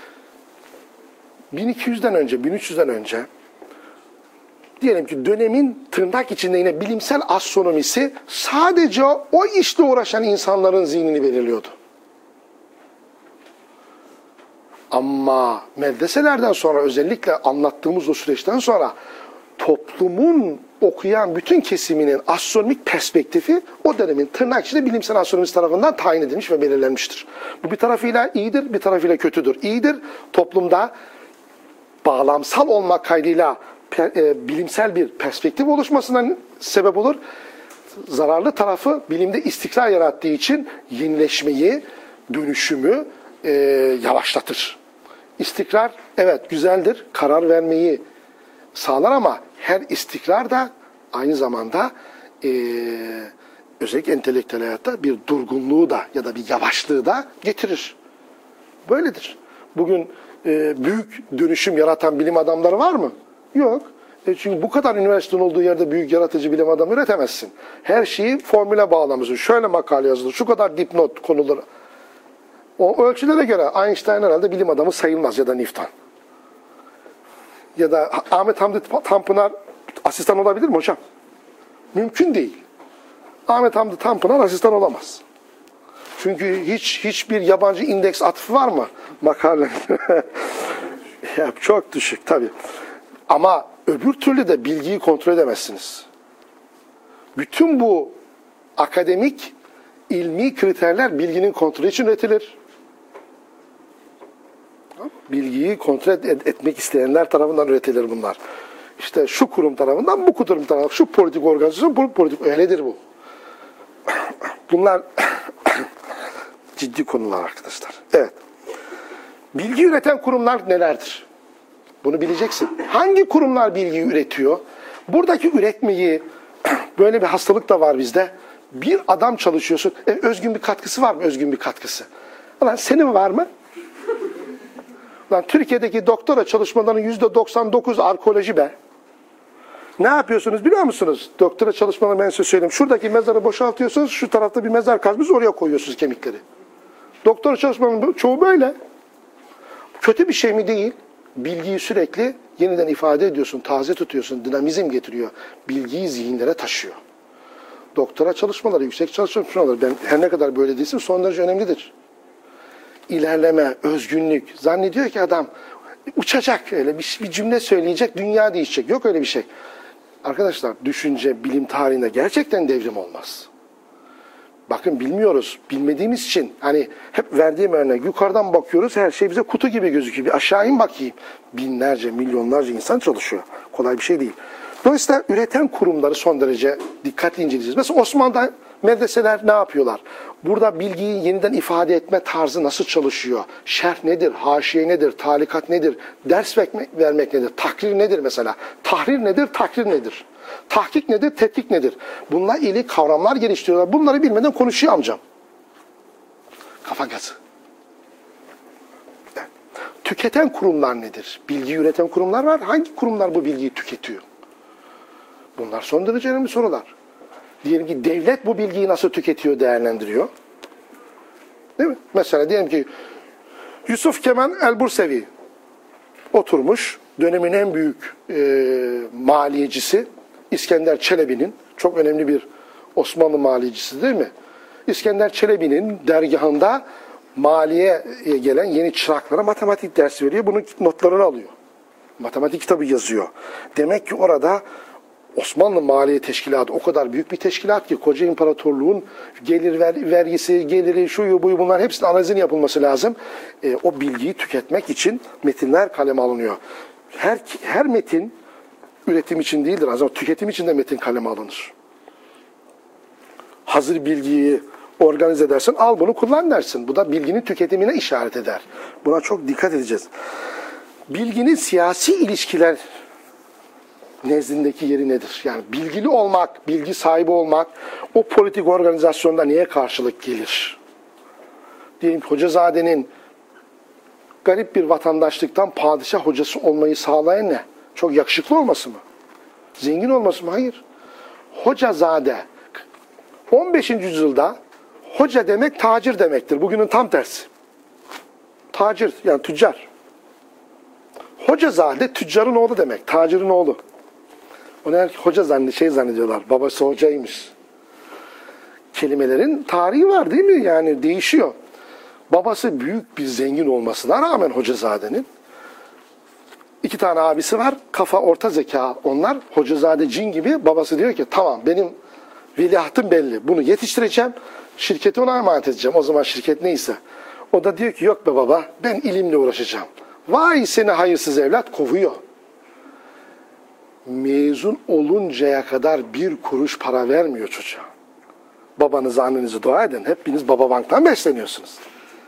S1: bin iki yüzden önce, bin üç yüzden önce diyelim ki dönemin tırnak içinde yine bilimsel astronomisi sadece o işle uğraşan insanların zihnini belirliyordu. Ama medreselerden sonra, özellikle anlattığımız o süreçten sonra toplumun okuyan bütün kesiminin astronomik perspektifi o dönemin tırnak içinde bilimsel astronomisi tarafından tayin edilmiş ve belirlenmiştir. Bu bir tarafıyla iyidir, bir tarafıyla kötüdür. İyidir, toplumda bağlamsal olmak kaydıyla e, bilimsel bir perspektif oluşmasından sebep olur. Zararlı tarafı bilimde istikrar yarattığı için yenileşmeyi, dönüşümü e, yavaşlatır. İstikrar evet güzeldir, karar vermeyi sağlar ama her istikrar da aynı zamanda e, özellikle entelektüel hayatta bir durgunluğu da ya da bir yavaşlığı da getirir. Böyledir. Bugün e, büyük dönüşüm yaratan bilim adamları var mı? Yok. E çünkü bu kadar üniversitenin olduğu yerde büyük yaratıcı bilim adamı üretemezsin. Her şeyi formüle bağlamışsın. Şöyle makale yazılır, şu kadar dipnot konulur. O ölçülere göre Einstein herhalde bilim adamı sayılmaz ya da Newton. Ya da Ahmet Hamdi Tanpınar asistan olabilir mi hocam? Mümkün değil. Ahmet Hamdi Tanpınar asistan olamaz. Çünkü hiç hiçbir yabancı indeks atıfı var mı makale? Ya çok düşük tabii. Ama öbür türlü de bilgiyi kontrol edemezsiniz. Bütün bu akademik, ilmi kriterler bilginin kontrolü için üretilir. Bilgiyi kontrol etmek isteyenler tarafından üretilir bunlar. İşte şu kurum tarafından, bu kurum tarafından, şu politik organizasyon, bu politik, öyledir bu. Bunlar ciddi konular arkadaşlar. Evet. Bilgi üreten kurumlar nelerdir? Bunu bileceksin. Hangi kurumlar bilgiyi üretiyor? Buradaki üretmeyi, böyle bir hastalık da var bizde. Bir adam çalışıyorsun, e, özgün bir katkısı var mı? Özgün bir katkısı. Ulan senin var mı? Ulan Türkiye'deki doktora çalışmalarının yüzde doksan dokuz arkeoloji be. Ne yapıyorsunuz biliyor musunuz? Doktora çalışmalarını ben size söyleyeyim. Şuradaki mezarı boşaltıyorsunuz, şu tarafta bir mezar kazmış, oraya koyuyorsunuz kemikleri. Doktora çalışmalarının çoğu böyle. Kötü bir şey mi değil? Bilgiyi sürekli yeniden ifade ediyorsun, taze tutuyorsun, dinamizm getiriyor. Bilgiyi zihinlere taşıyor. doktora çalışmaları, yüksek çalışmaları, ben her ne kadar böyle değilsin, son derece önemlidir. İlerleme, özgünlük. Zannediyor ki adam uçacak, öyle bir, bir cümle söyleyecek, dünya değişecek. Yok öyle bir şey. Arkadaşlar, düşünce, bilim tarihinde gerçekten devrim olmaz. Bakın bilmiyoruz. Bilmediğimiz için hani hep verdiğim örnek, yukarıdan bakıyoruz, her şey bize kutu gibi gözüküyor. Bir aşağı in bakayım. Binlerce, milyonlarca insan çalışıyor. Kolay bir şey değil. Dolayısıyla üreten kurumları son derece dikkatli inceleyeceğiz. Mesela Osmanlı'da medreseler ne yapıyorlar? Burada bilgiyi yeniden ifade etme tarzı nasıl çalışıyor? Şerh nedir? Haşiye nedir? Talikat nedir? Ders vermek, vermek nedir? Takrir nedir mesela? Tahrir nedir? Takrir nedir? Tahkik nedir? Tetkik nedir? Bununla ilgili kavramlar geliştiriyorlar. Bunları bilmeden konuşuyor amcam. Kafa gazı. Yani, tüketen kurumlar nedir? Bilgi üreten kurumlar var. Hangi kurumlar bu bilgiyi tüketiyor? Bunlar son derece önemli sorular. Diyelim ki devlet bu bilgiyi nasıl tüketiyor, değerlendiriyor? Değil mi? Mesela diyelim ki Yusuf Kemal el-Bursevi oturmuş, dönemin en büyük e, maliyecisi İskender Çelebi'nin, çok önemli bir Osmanlı maliyecisi değil mi? İskender Çelebi'nin dergahında maliyeye gelen yeni çıraklara matematik dersi veriyor. Bunun notlarını alıyor. Matematik kitabı yazıyor. Demek ki orada Osmanlı Maliye Teşkilatı o kadar büyük bir teşkilat ki koca imparatorluğun gelir ver, vergisi, geliri, şuyu buyu bunlar hepsinin analizinin yapılması lazım. E, o bilgiyi tüketmek için metinler kaleme alınıyor. Her, her metin üretim için değildir. Ama tüketim için de metin kaleme alınır. Hazır bilgiyi organize edersin, al bunu kullan dersin. Bu da bilginin tüketimine işaret eder. Buna çok dikkat edeceğiz. Bilginin siyasi ilişkiler nezdindeki yeri nedir? Yani bilgili olmak, bilgi sahibi olmak o politik organizasyonda neye karşılık gelir? Diyelim ki Hocazade'nin garip bir vatandaşlıktan padişah hocası olmayı sağlayan ne? Çok yakışıklı olması mı? Zengin olması mı? Hayır. Hocazade on beşinci yüzyılda hoca demek tacir demektir. Bugünün tam tersi. Tacir yani tüccar. Hocazade tüccarın oğlu demek. Tacirin oğlu. Onu her hoca zannediyor, şey zannediyorlar. Babası hocaymış. Kelimelerin tarihi var değil mi? Yani değişiyor. Babası büyük bir zengin olmasına rağmen Hocazade'nin iki tane abisi var. Kafa orta zeka onlar. Hocazade cin gibi. Babası diyor ki tamam benim veliahtım belli. Bunu yetiştireceğim. Şirketi ona emanet edeceğim. O zaman şirket neyse. O da diyor ki yok be baba ben ilimle uğraşacağım. Vay seni hayırsız evlat, kovuyor. Mezun oluncaya kadar bir kuruş para vermiyor çocuğa. Babanızı annenizi dua edin. Hepiniz baba banktan besleniyorsunuz.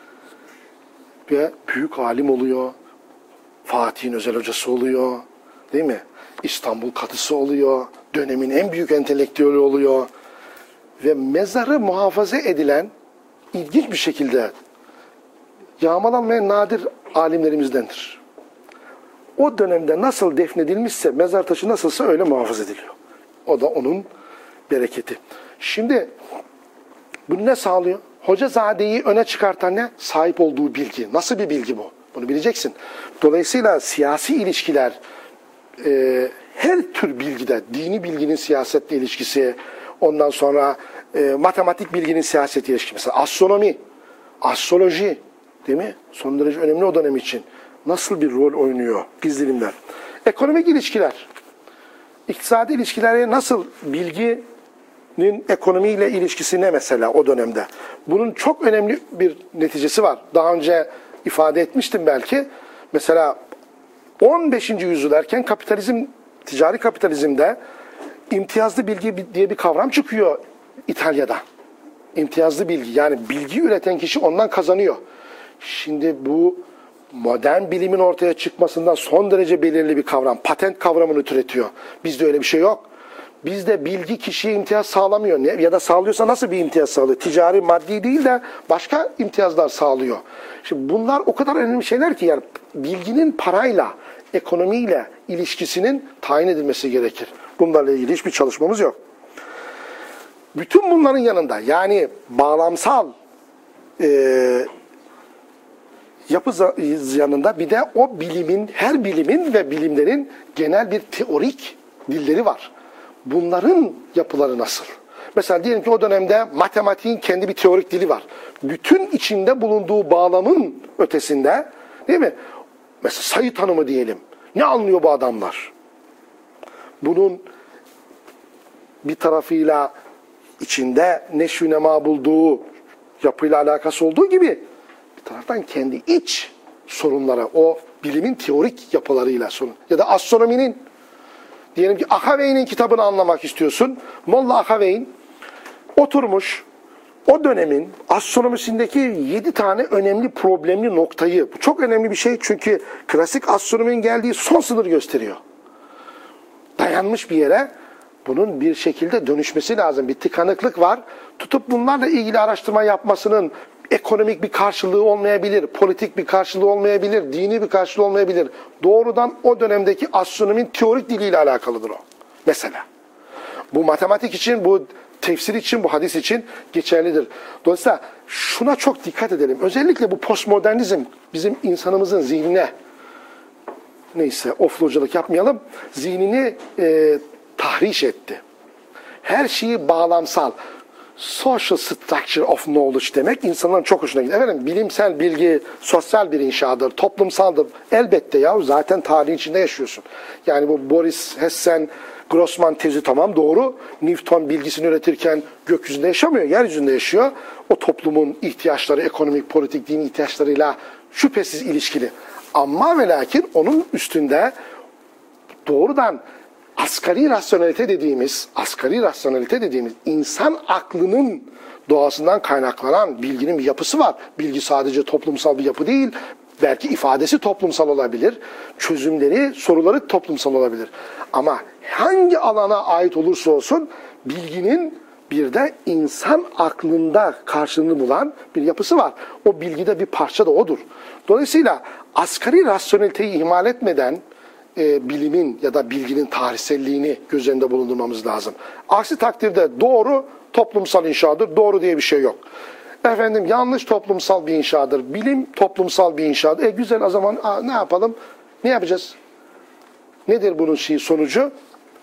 S1: Ve büyük alim oluyor. Fatih'in özel hocası oluyor. Değil mi? İstanbul kadısı oluyor. Dönemin en büyük entelektüeli oluyor. Ve mezarı muhafaza edilen ilginç bir şekilde yağmalanmayan nadir alimlerimizdendir. O dönemde nasıl defnedilmişse, mezar taşı nasılsa öyle muhafaza ediliyor. O da onun bereketi. Şimdi bunu ne sağlıyor? Hocazade'yi öne çıkartan ne? Sahip olduğu bilgi. Nasıl bir bilgi bu? Bunu bileceksin. Dolayısıyla siyasi ilişkiler, e, her tür bilgide, dini bilginin siyasetle ilişkisi, ondan sonra e, matematik bilginin siyasetle ilişkisi, mesela astronomi, astroloji, değil mi? Son derece önemli o dönem için. Nasıl bir rol oynuyor gizlilimler? Ekonomik ilişkiler, iktisadi ilişkilere nasıl bilginin ekonomiyle ilişkisi ne mesela o dönemde? Bunun çok önemli bir neticesi var. Daha önce ifade etmiştim belki. Mesela on beşinci yüzyıl erken kapitalizm, ticari kapitalizmde imtiyazlı bilgi diye bir kavram çıkıyor İtalya'da. İmtiyazlı bilgi, yani bilgi üreten kişi ondan kazanıyor. Şimdi bu modern bilimin ortaya çıkmasından son derece belirli bir kavram. Patent kavramını türetiyor. Bizde öyle bir şey yok. Bizde bilgi kişiye imtiyaz sağlamıyor. Ya da sağlıyorsa nasıl bir imtiyaz sağlıyor? Ticari, maddi değil de başka imtiyazlar sağlıyor. Şimdi bunlar o kadar önemli şeyler ki yani bilginin parayla, ekonomiyle ilişkisinin tayin edilmesi gerekir. Bunlarla ilgili hiçbir çalışmamız yok. Bütün bunların yanında yani bağlamsal e, yapı yanında bir de o bilimin, her bilimin ve bilimlerin genel bir teorik dilleri var. Bunların yapıları nasıl? Mesela diyelim ki o dönemde matematiğin kendi bir teorik dili var. Bütün içinde bulunduğu bağlamın ötesinde, değil mi? Mesela sayı tanımı diyelim. Ne anlıyor bu adamlar? Bunun bir tarafıyla içinde neşü nema bulduğu yapıyla alakası olduğu gibi bir taraftan kendi iç sorunlara, o bilimin teorik yapılarıyla sorun. Ya da astronominin, diyelim ki Akavey'nin kitabını anlamak istiyorsun. Molla Akaveyn oturmuş o dönemin astronomisindeki yedi tane önemli problemli noktayı, bu çok önemli bir şey çünkü klasik astronominin geldiği son sınır gösteriyor. Dayanmış bir yere bunun bir şekilde dönüşmesi lazım. Bir tıkanıklık var. Tutup bunlarla ilgili araştırma yapmasının ekonomik bir karşılığı olmayabilir, politik bir karşılığı olmayabilir, dini bir karşılığı olmayabilir. Doğrudan o dönemdeki astronominin teorik diliyle alakalıdır o. Mesela. Bu matematik için, bu tefsir için, bu hadis için geçerlidir. Dolayısıyla şuna çok dikkat edelim. Özellikle bu postmodernizm bizim insanımızın zihnine, neyse ofluculuk yapmayalım, zihnini e, tahriş etti. Her şeyi bağlamsal. Social structure of knowledge demek insanların çok hoşuna gidiyor. Efendim, bilimsel bilgi sosyal bir inşadır, toplumsaldır. Elbette ya, zaten tarihin içinde yaşıyorsun. Yani bu Boris Hessen, Grossman tezi tamam doğru. Newton bilgisini üretirken gökyüzünde yaşamıyor, yeryüzünde yaşıyor. O toplumun ihtiyaçları, ekonomik, politik, dini ihtiyaçlarıyla şüphesiz ilişkili. Ama ve lakin onun üstünde doğrudan asgari rasyonelite dediğimiz, asgari rasyonelite dediğimiz insan aklının doğasından kaynaklanan bilginin bir yapısı var. Bilgi sadece toplumsal bir yapı değil, belki ifadesi toplumsal olabilir, çözümleri, soruları toplumsal olabilir. Ama hangi alana ait olursa olsun bilginin bir de insan aklında karşılığını bulan bir yapısı var. O bilgide bir parça da odur. Dolayısıyla asgari rasyoneliteyi ihmal etmeden e, bilimin ya da bilginin tarihselliğini göz önünde bulundurmamız lazım. Aksi takdirde doğru toplumsal inşadır, doğru diye bir şey yok. Efendim yanlış toplumsal bir inşadır, bilim toplumsal bir inşadır. E güzel, o zaman a, ne yapalım? Ne yapacağız? Nedir bunun şey, sonucu?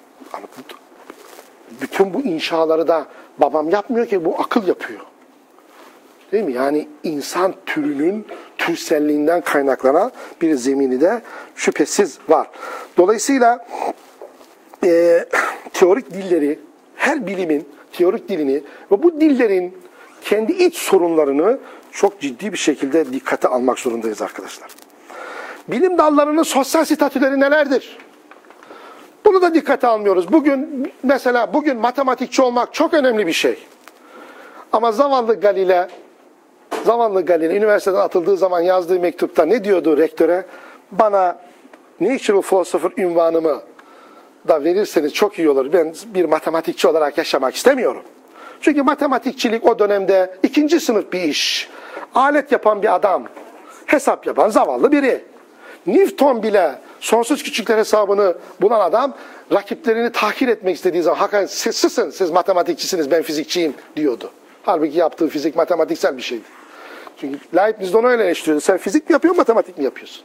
S1: Bütün bu inşaları da babam yapmıyor ki, bu akıl yapıyor. Değil mi? Yani insan türünün türselliğinden kaynaklanan bir zemini de şüphesiz var. Dolayısıyla e, teorik dilleri, her bilimin teorik dilini ve bu dillerin kendi iç sorunlarını çok ciddi bir şekilde dikkate almak zorundayız arkadaşlar. Bilim dallarının sosyal statüleri nelerdir? Bunu da dikkate almıyoruz. Bugün mesela bugün matematikçi olmak çok önemli bir şey. Ama zavallı Galile, zavallı Galile üniversiteden atıldığı zaman yazdığı mektupta ne diyordu rektöre? Bana Natural Philosopher ünvanımı da verirseniz çok iyi olur. Ben bir matematikçi olarak yaşamak istemiyorum. Çünkü matematikçilik o dönemde ikinci sınıf bir iş. Alet yapan bir adam, hesap yapan zavallı biri. Newton bile sonsuz küçükler hesabını bulan adam rakiplerini tahkir etmek istediği zaman hakikaten siz susun, siz matematikçisiniz, ben fizikçiyim diyordu. Halbuki yaptığı fizik matematiksel bir şeydi. Çünkü Leibniz de onu öyle eleştiriyordu. Sen fizik mi yapıyorsun, matematik mi yapıyorsun?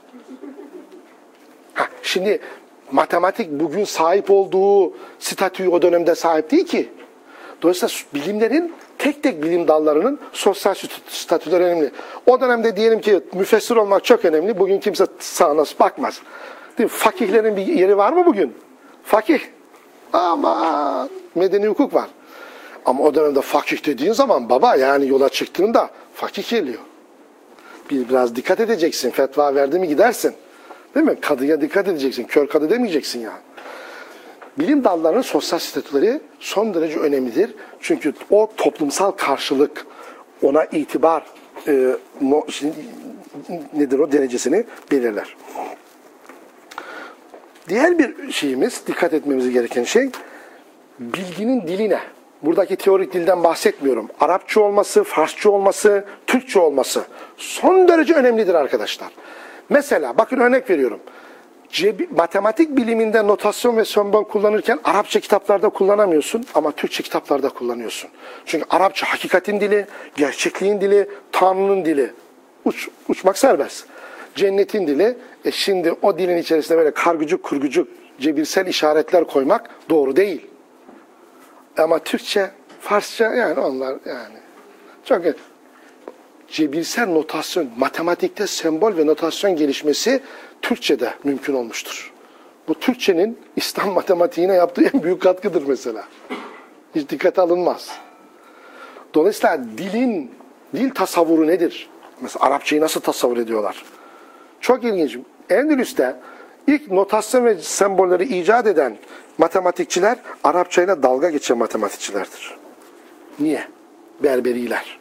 S1: Ha, şimdi matematik bugün sahip olduğu statüyü o dönemde sahip değil ki. Dolayısıyla bilimlerin, tek tek bilim dallarının sosyal statüleri önemli. O dönemde diyelim ki müfessir olmak çok önemli. Bugün kimse sağına bakmaz. Değil mi? Fakihlerin bir yeri var mı bugün? Fakih. Ama medeni hukuk var. Ama o dönemde fakih dediğin zaman baba, yani yola çıktığında fakih geliyor. Bir, biraz dikkat edeceksin. Fetva verdi mi gidersin. Değil mi? Kadıya dikkat edeceksin. Kör kadı demeyeceksin yani. Bilim dallarının sosyal statüleri son derece önemlidir. Çünkü o toplumsal karşılık, ona itibar e, no, nedir o derecesini belirler. Diğer bir şeyimiz, dikkat etmemiz gereken şey, bilginin diline. Buradaki teorik dilden bahsetmiyorum. Arapça olması, Farsça olması, Türkçe olması son derece önemlidir arkadaşlar. Mesela bakın örnek veriyorum. Cebi, matematik biliminde notasyon ve sembol kullanırken Arapça kitaplarda kullanamıyorsun ama Türkçe kitaplarda kullanıyorsun. Çünkü Arapça hakikatin dili, gerçekliğin dili, Tanrı'nın dili. Uç, uçmak serbest. Cennetin dili. E şimdi o dilin içerisinde böyle kargıcık kurgucuk cebirsel işaretler koymak doğru değil. Ama Türkçe, Farsça yani onlar yani. Çok cebirsel notasyon, matematikte sembol ve notasyon gelişmesi Türkçe'de mümkün olmuştur. Bu Türkçenin İslam matematiğine yaptığı en büyük katkıdır mesela. Hiç dikkate alınmaz. Dolayısıyla dilin, dil tasavvuru nedir? Mesela Arapçayı nasıl tasavvur ediyorlar? Çok ilginç. Endülüs'te ilk notasyon ve sembolleri icat eden matematikçiler Arapçayla dalga geçen matematikçilerdir. Niye? Berberiler.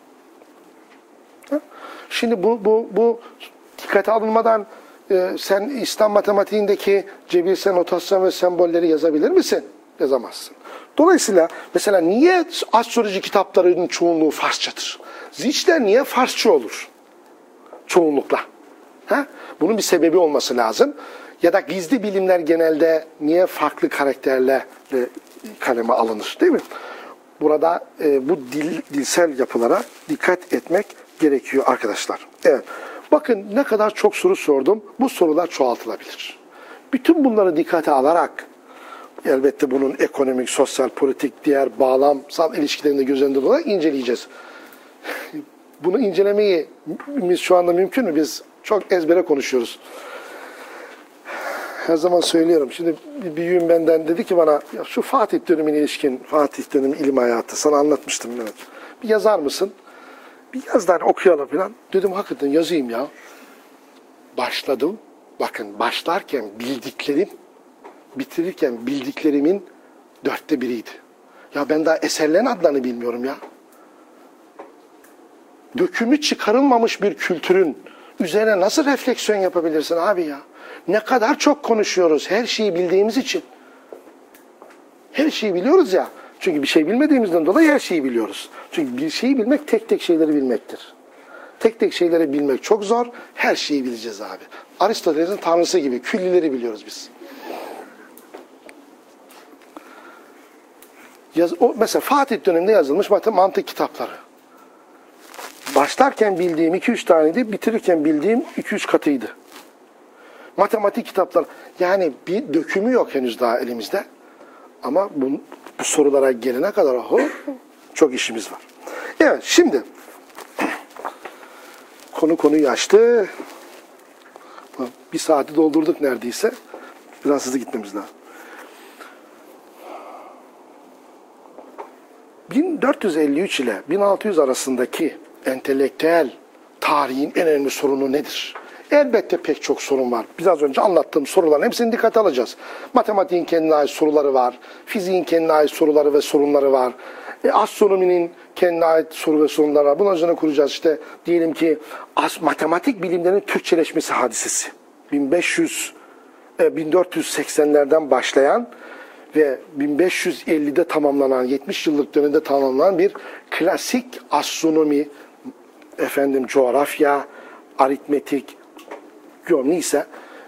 S1: Şimdi bu, bu, bu dikkate alınmadan e, sen İslam matematiğindeki cebirsel notasyon ve sembolleri yazabilir misin? Yazamazsın. Dolayısıyla mesela niye astroloji kitaplarının çoğunluğu Farsçadır? Zişler niye Farsça olur? Çoğunlukla. Ha? Bunun bir sebebi olması lazım. Ya da gizli bilimler genelde niye farklı karakterle kaleme alınır, değil mi? Burada e, bu dil, dilsel yapılara dikkat etmek gerekiyor arkadaşlar. Evet. Bakın ne kadar çok soru sordum. Bu sorular çoğaltılabilir. Bütün bunları dikkate alarak elbette bunun ekonomik, sosyal, politik, diğer bağlamsal ilişkilerini de göz önünde olarak inceleyeceğiz. Bunu incelemeyi biz şu anda mümkün mü? Biz çok ezbere konuşuyoruz. Her zaman söylüyorum. Şimdi bir büyüğüm benden dedi ki bana ya şu Fatih dönemine ilişkin, Fatih dönemi ilim hayatı sana anlatmıştım. Evet. Bir yazar mısın? Bir yazdan okuyalım falan. Dedim hakikaten yazayım ya. Başladım. Bakın başlarken bildiklerim, bitirirken bildiklerimin dörtte biriydi. Ya ben daha eserlerin adlarını bilmiyorum ya. Dökümü çıkarılmamış bir kültürün üzerine nasıl refleksiyon yapabilirsin abi ya? Ne kadar çok konuşuyoruz her şeyi bildiğimiz için. Her şeyi biliyoruz ya. Çünkü bir şey bilmediğimizden dolayı her şeyi biliyoruz. Çünkü bir şeyi bilmek tek tek şeyleri bilmektir. Tek tek şeyleri bilmek çok zor. Her şeyi bileceğiz abi. Aristoteles'in tanrısı gibi küllileri biliyoruz biz. Yaz, o, mesela Fatih döneminde yazılmış mantık kitapları. Başlarken bildiğim iki üç taneydi, bitirirken bildiğim iki üç katıydı. Matematik kitapları. Yani bir dökümü yok henüz daha elimizde. Ama bu, bu sorulara gelene kadar oh, çok işimiz var. Evet, şimdi konu konuyu açtı. Bir saati doldurduk neredeyse. Biraz hızlı gitmemiz lazım. bin dört yüz elli üç ile bin altı yüz arasındaki entelektüel tarihin en önemli sorunu nedir? Elbette pek çok sorun var. Biraz önce anlattığım soruların hepsini dikkate alacağız. Matematiğin kendine ait soruları var. Fiziğin kendine ait soruları ve sorunları var. E, astronominin kendine ait soru ve sorunları var. Bunun üzerine kuracağız. İşte diyelim ki as, matematik bilimlerinin Türkçeleşmesi hadisesi. bin beş yüz, e, bin dört yüz seksenlerden başlayan ve bin beş yüz ellide tamamlanan, yetmiş yıllık dönemde tamamlanan bir klasik astronomi, efendim coğrafya, aritmetik, neyse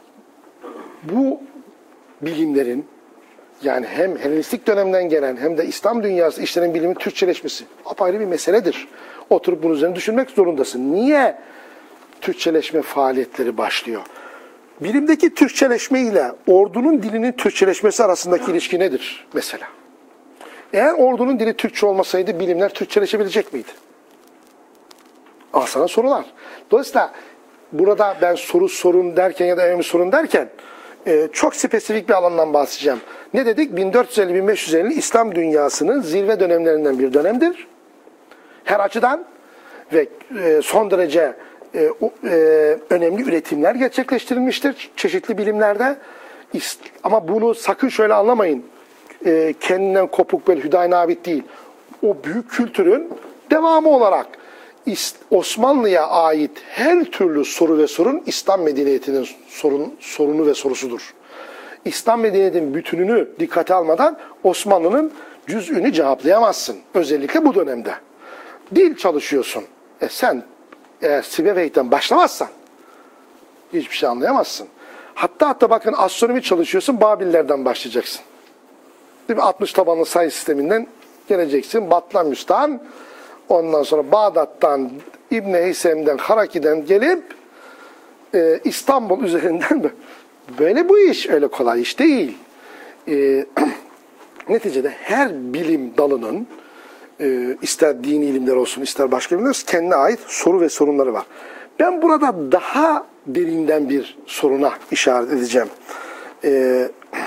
S1: bu bilimlerin yani hem Helenistik dönemden gelen hem de İslam dünyası işlerin bilimin Türkçeleşmesi apayrı bir meseledir. Oturup bunun üzerine düşünmek zorundasın. Niye Türkçeleşme faaliyetleri başlıyor? Bilimdeki Türkçeleşme ile ordunun dilinin Türkçeleşmesi arasındaki ilişki nedir mesela? Eğer ordunun dili Türkçe olmasaydı bilimler Türkçeleşebilecek miydi? Al sana sorular. Dolayısıyla burada ben soru sorun derken ya da önemli sorun derken e, çok spesifik bir alandan bahsedeceğim. Ne dedik? bin dört yüz elli bin beş yüz elli İslam dünyasının zirve dönemlerinden bir dönemdir. Her açıdan ve e, son derece e, e, önemli üretimler gerçekleştirilmiştir çeşitli bilimlerde. Ama bunu sakın şöyle anlamayın. E, kendinden kopuk böyle hüdaynabit değil. O büyük kültürün devamı olarak Osmanlı'ya ait her türlü soru ve sorun İslam medeniyetinin sorun, sorunu ve sorusudur. İslam medeniyetinin bütününü dikkate almadan Osmanlı'nın cüz'ünü cevaplayamazsın. Özellikle bu dönemde. Dil çalışıyorsun. E sen eğer Sibevey'den başlamazsan hiçbir şey anlayamazsın. Hatta hatta bakın astronomi çalışıyorsun, Babillerden başlayacaksın. Değil mi? altmış tabanlı sayı sisteminden geleceksin. Batlamyus'tan, ondan sonra Bağdat'tan, İbn Heysem'den, Haraki'den gelip e, İstanbul üzerinden böyle bu iş öyle kolay iş değil. E, neticede her bilim dalının e, ister dini ilimler olsun ister başka bilimler olsun kendine ait soru ve sorunları var. Ben burada daha derinden bir soruna işaret edeceğim. E,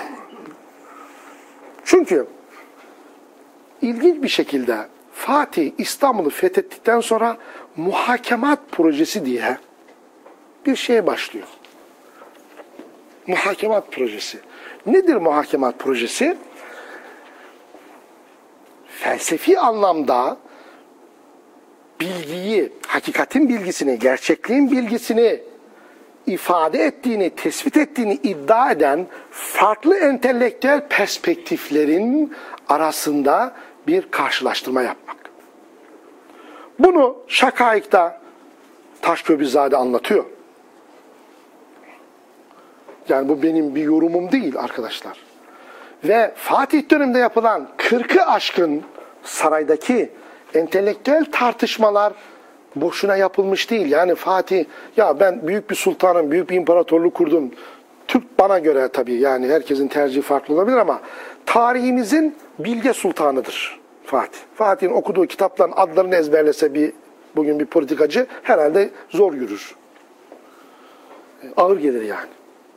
S1: çünkü ilginç bir şekilde Fatih İstanbul'u fethettikten sonra muhakemat projesi diye bir şeye başlıyor. Muhakemat projesi. Nedir muhakemat projesi? Felsefi anlamda bilgiyi, hakikatin bilgisini, gerçekliğin bilgisini ifade ettiğini, tespit ettiğini iddia eden farklı entelektüel perspektiflerin arasında bir karşılaştırma yapmak. Bunu Şakaik'ta Taşköprüzade anlatıyor. Yani bu benim bir yorumum değil arkadaşlar. Ve Fatih döneminde yapılan kırkı aşkın saraydaki entelektüel tartışmalar boşuna yapılmış değil. Yani Fatih, ya ben büyük bir sultanım, büyük bir imparatorluk kurdum. Türk bana göre tabii, yani herkesin tercihi farklı olabilir ama tarihimizin bilge sultanıdır Fatih. Fatih'in okuduğu kitapların adlarını ezberlese bir bugün bir politikacı herhalde zor yürür. Ağır gelir yani.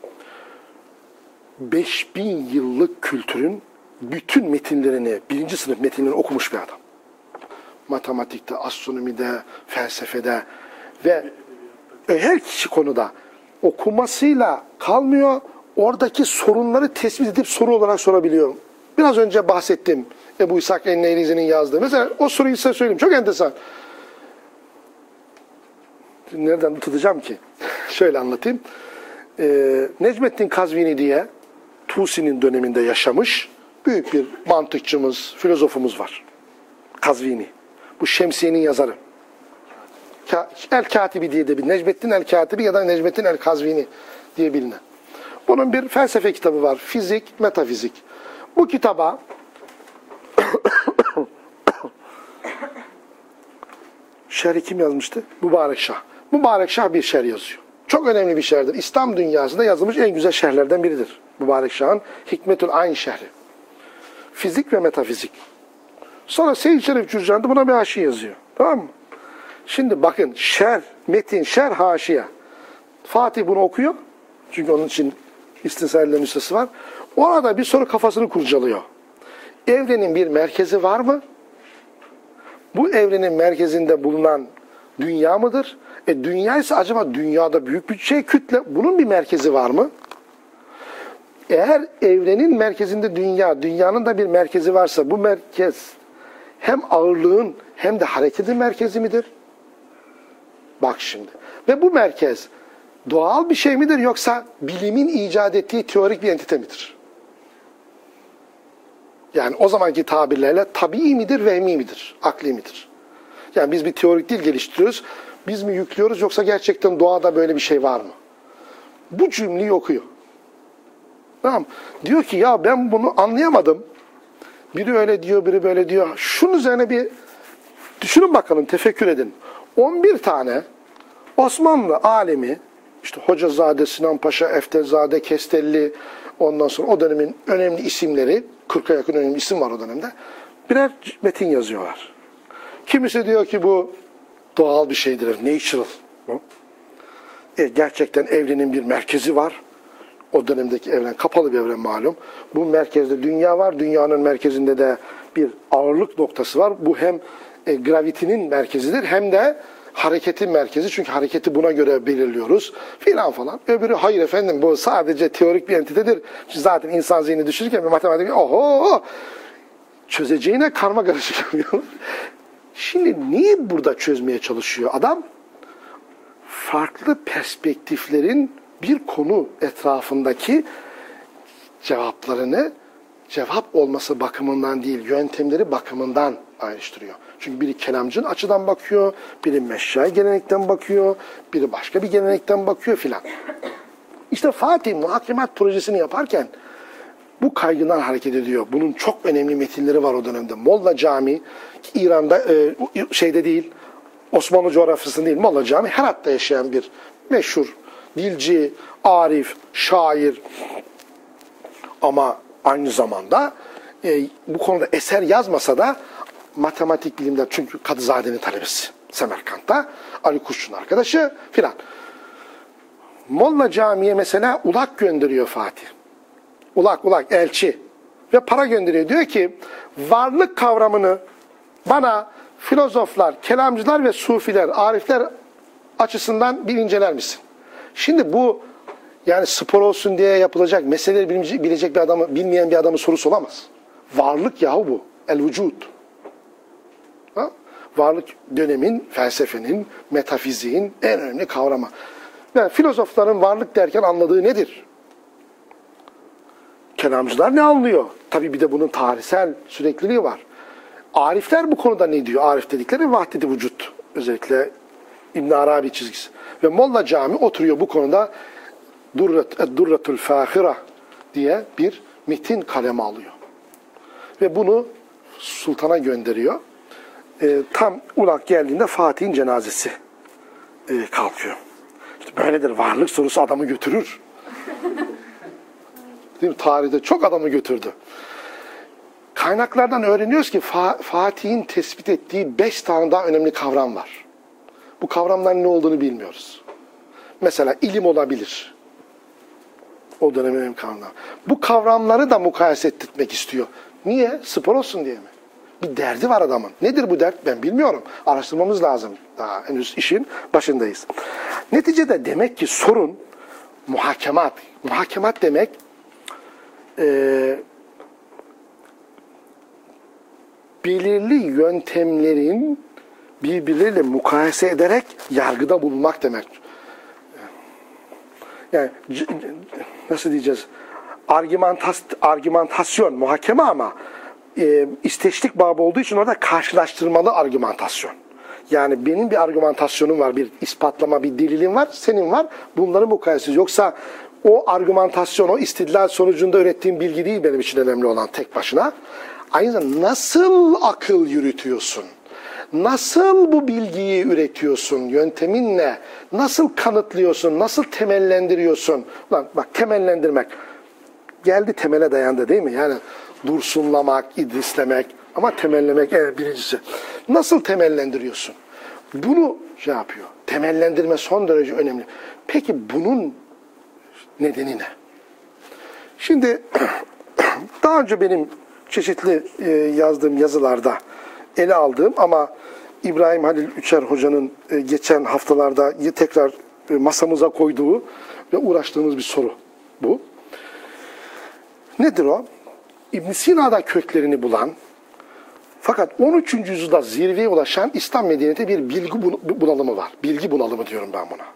S1: beş bin yıllık kültürün bütün metinlerini, birinci sınıf metinlerini okumuş bir adam. Matematikte, astronomide, felsefede ve her kişi konuda okumasıyla kalmıyor, oradaki sorunları tespit edip soru olarak sorabiliyor. Biraz önce bahsettim Ebu İshak el-Neyrizi'nin yazdığı. Mesela o soruyu size söyleyeyim. Çok enteresan. Nereden tutacağım ki? Şöyle anlatayım. Ee, Necmettin Kazvini diye Tusi'nin döneminde yaşamış büyük bir mantıkçımız, filozofumuz var. Kazvini. Bu Şemsiye'nin yazarı. El-Katibi diye de bir Necmettin El-Katibi ya da Necmettin El-Kazvini diye bilinen. Bunun bir felsefe kitabı var. Fizik, metafizik. Bu kitaba şerhi kim yazmıştı? Mübarek Şah. Mübarek Şah bir şerh yazıyor. Çok önemli bir şerhdir. İslam dünyasında yazılmış en güzel şerhlerden biridir. Mübarek Şah'ın Hikmetül Ayn şerhi. Fizik ve metafizik. Sonra Seyyid Şerif Cürcani de buna bir haşiye yazıyor. Tamam mı? Şimdi bakın şerh, metin, şerh, haşiye. Fatih bunu okuyor. Çünkü onun için istinsallerinin üstesi var. Orada bir soru kafasını kurcalıyor. Evrenin bir merkezi var mı? Bu evrenin merkezinde bulunan dünya mıdır? E dünya ise acaba dünyada büyük bir şey kütle, bunun bir merkezi var mı? Eğer evrenin merkezinde dünya, dünyanın da bir merkezi varsa bu merkez hem ağırlığın hem de hareketin merkezi midir? Bak şimdi. Ve bu merkez doğal bir şey midir yoksa bilimin icat ettiği teorik bir entite midir? Yani o zamanki tabirlerle tabii midir, vehmi midir, akli midir? Yani biz bir teorik dil geliştiriyoruz. Biz mi yüklüyoruz yoksa gerçekten doğada böyle bir şey var mı? Bu cümleyi okuyor. Tamam. Diyor ki ya ben bunu anlayamadım. Biri öyle diyor, biri böyle diyor. Şunun üzerine bir düşünün bakalım, tefekkür edin. on bir tane Osmanlı alemi, işte Hocazade, Sinan Paşa, Eftelzade, Kestelli, ondan sonra o dönemin önemli isimleri, kırka yakın önemli isim var o dönemde, birer metin yazıyorlar. Kimisi diyor ki bu doğal bir şeydir, natural. E, gerçekten evrenin bir merkezi var. O dönemdeki evren kapalı bir evren malum. Bu merkezde dünya var. Dünyanın merkezinde de bir ağırlık noktası var. Bu hem e, gravitinin merkezidir hem de hareketin merkezi. Çünkü hareketi buna göre belirliyoruz. Filan falan. Öbürü hayır efendim bu sadece teorik bir entitedir. Zaten insan zihni düşünürken bir matematik oho çözeceğine karma karışık yapıyorlar. Şimdi niye burada çözmeye çalışıyor adam? Farklı perspektiflerin bir konu etrafındaki cevaplarını cevap olması bakımından değil, yöntemleri bakımından ayrıştırıyor. Çünkü biri kelamcının açıdan bakıyor, biri meşrai gelenekten bakıyor, biri başka bir gelenekten bakıyor filan. İşte Fatih muhakemat projesini yaparken bu kaygıdan hareket ediyor. Bunun çok önemli metinleri var o dönemde. Molla Camii, İran'da e, şeyde değil, Osmanlı coğrafyasında değil, Molla Camii Herat'ta yaşayan bir meşhur dilci, arif, şair ama aynı zamanda e, bu konuda eser yazmasa da matematik bilimler, çünkü Kadızade'nin talebesi Semerkant'ta, Ali Kuşçu'nun arkadaşı filan. Molla Camii'ye mesela ulak gönderiyor Fatih. Ulak ulak elçi ve para gönderiyor. Diyor ki varlık kavramını bana filozoflar, kelamcılar ve sufiler, arifler açısından bir inceler misin? Şimdi bu yani spor olsun diye yapılacak, meseleleri bilecek bir adamı, bilmeyen bir adamın sorusu olamaz. Varlık yahu bu. El vücud. Ha? Varlık dönemin, felsefenin, metafiziğin en önemli kavramı. Yani filozofların varlık derken anladığı nedir? Kelamcılar ne anlıyor? Tabii bir de bunun tarihsel sürekliliği var. Arifler bu konuda ne diyor? Arif dedikleri vahdet-i vücut. Özellikle İbn Arabi çizgisi. Ve Molla Cami oturuyor bu konuda Durretül Fâhira diye bir metin kaleme alıyor. Ve bunu sultana gönderiyor. E, tam ulak geldiğinde Fatih'in cenazesi e, kalkıyor. İşte böyledir. Varlık sorusu adamı götürür. Değil mi? Tarihte çok adamı götürdü. Kaynaklardan öğreniyoruz ki Fatih'in tespit ettiği beş tane daha önemli kavram var. Bu kavramların ne olduğunu bilmiyoruz. Mesela ilim olabilir. O dönemin önemli kavramlar. Bu kavramları da mukayese ettirmek istiyor. Niye? Spor olsun diye mi? Bir derdi var adamın. Nedir bu dert? Ben bilmiyorum. Araştırmamız lazım. Daha henüz işin başındayız. Neticede demek ki sorun muhakemat. Muhakemat demek e, belirli yöntemlerin birbirleriyle mukayese ederek yargıda bulunmak demek. Yani nasıl diyeceğiz? Argümantas, argümantasyon, muhakeme ama e, isteçlik babı olduğu için orada karşılaştırmalı argümantasyon. Yani benim bir argümantasyonum var, bir ispatlama, bir delilim var, senin var. Bunların mukayesesi. Yoksa o argümantasyon, o istidlal sonucunda ürettiğim bilgi değil benim için önemli olan tek başına. Aynı zamanda nasıl akıl yürütüyorsun? Nasıl bu bilgiyi üretiyorsun? Yöntemin ne? Nasıl kanıtlıyorsun? Nasıl temellendiriyorsun? Ulan bak, temellendirmek. Geldi temele dayandı değil mi? Yani dursunlamak, idrislemek ama temellemek en birincisi. Nasıl temellendiriyorsun? Bunu şey yapıyor. Temellendirme son derece önemli. Peki bunun nedeni ne? Şimdi daha önce benim çeşitli e, yazdığım yazılarda ele aldığım ama İbrahim Halil Üçer Hoca'nın e, geçen haftalarda tekrar e, masamıza koyduğu ve uğraştığımız bir soru bu. Nedir o? İbn Sina'da köklerini bulan fakat on üçüncü yüzyılda zirveye ulaşan İslam medeniyeti bir bilgi bunalımı var. Bilgi bunalımı diyorum ben buna.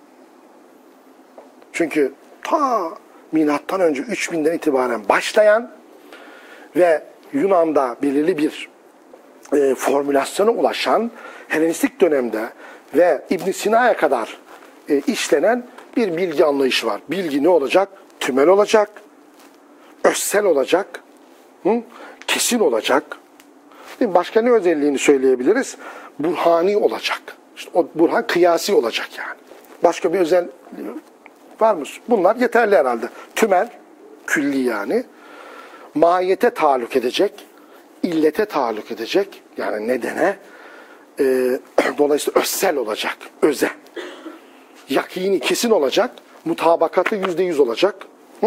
S1: Çünkü ta milattan önce üç binden itibaren başlayan ve Yunan'da belirli bir e, formülasyona ulaşan Helenistik dönemde ve İbn Sina'ya kadar e, işlenen bir bilgi anlayışı var. Bilgi ne olacak? Tümel olacak, özsel olacak, hı? kesin olacak. Başka ne özelliğini söyleyebiliriz? Burhani olacak. İşte o burhan kıyasi olacak yani. Başka bir özel var mı? Bunlar yeterli herhalde. Tümel, külli yani. Mahiyete taalluk edecek, illete taalluk edecek, yani nedene, e, dolayısıyla özsel olacak, öze. Yakini kesin olacak, mutabakatı yüzde yüz olacak. Hı?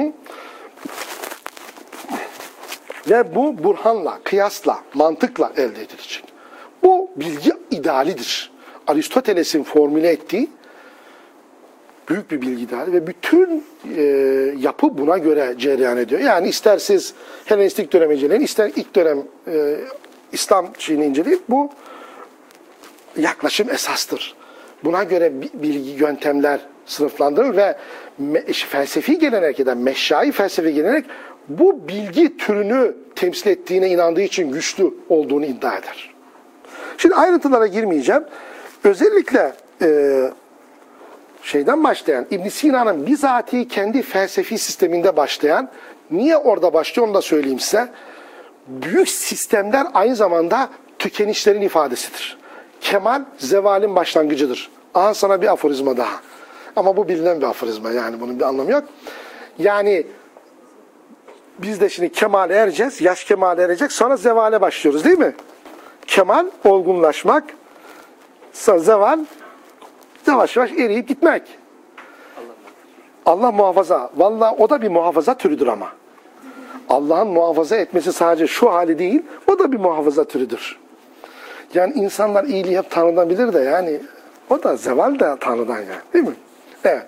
S1: Ve bu burhanla, kıyasla, mantıkla elde edilecek. Bu bilgi idealidir. Aristoteles'in formüle ettiği büyük bir bilgi ideali ve bütün e, yapı buna göre cereyan ediyor. Yani ister siz Helenistik dönem inceleyin, ister ilk dönem e, İslam şeyini inceleyin. Bu yaklaşım esastır. Buna göre bilgi, yöntemler sınıflandırılır ve me, felsefi gelenek ya da meşşai felsefi gelenek bu bilgi türünü temsil ettiğine inandığı için güçlü olduğunu iddia eder. Şimdi ayrıntılara girmeyeceğim. Özellikle e, şeyden başlayan, İbn Sina'nın bizatihi kendi felsefi sisteminde başlayan, niye orada başlıyor onu da söyleyeyim size. Büyük sistemler aynı zamanda tükenişlerin ifadesidir. Kemal, zevalin başlangıcıdır. Aha sana bir aforizma daha. Ama bu bilinen bir aforizma, yani bunun bir anlamı yok. Yani Biz de şimdi kemale ereceğiz. Yaş kemale erecek. Sonra zevale başlıyoruz değil mi? Kemal, olgunlaşmak. Sonra zeval, yavaş yavaş eriyip gitmek. Allah muhafaza. Vallahi o da bir muhafaza türüdür ama. Allah'ın muhafaza etmesi sadece şu hali değil, o da bir muhafaza türüdür. Yani insanlar iyiliği hep Tanrı'dan bilir de yani o da zeval de Tanrı'dan yani. Değil mi? Evet.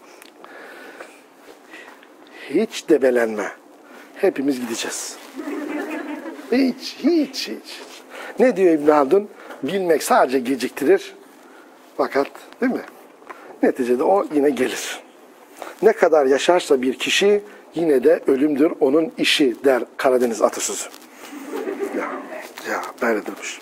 S1: Hiç debelenme. Hepimiz gideceğiz. Hiç, hiç, hiç. Ne diyor İbn Haldun? Bilmek sadece geciktirir. Fakat değil mi? Neticede o yine gelir. Ne kadar yaşarsa bir kişi yine de ölümdür onun işi der Karadeniz atasözü. Ya, ya böyledirmiş.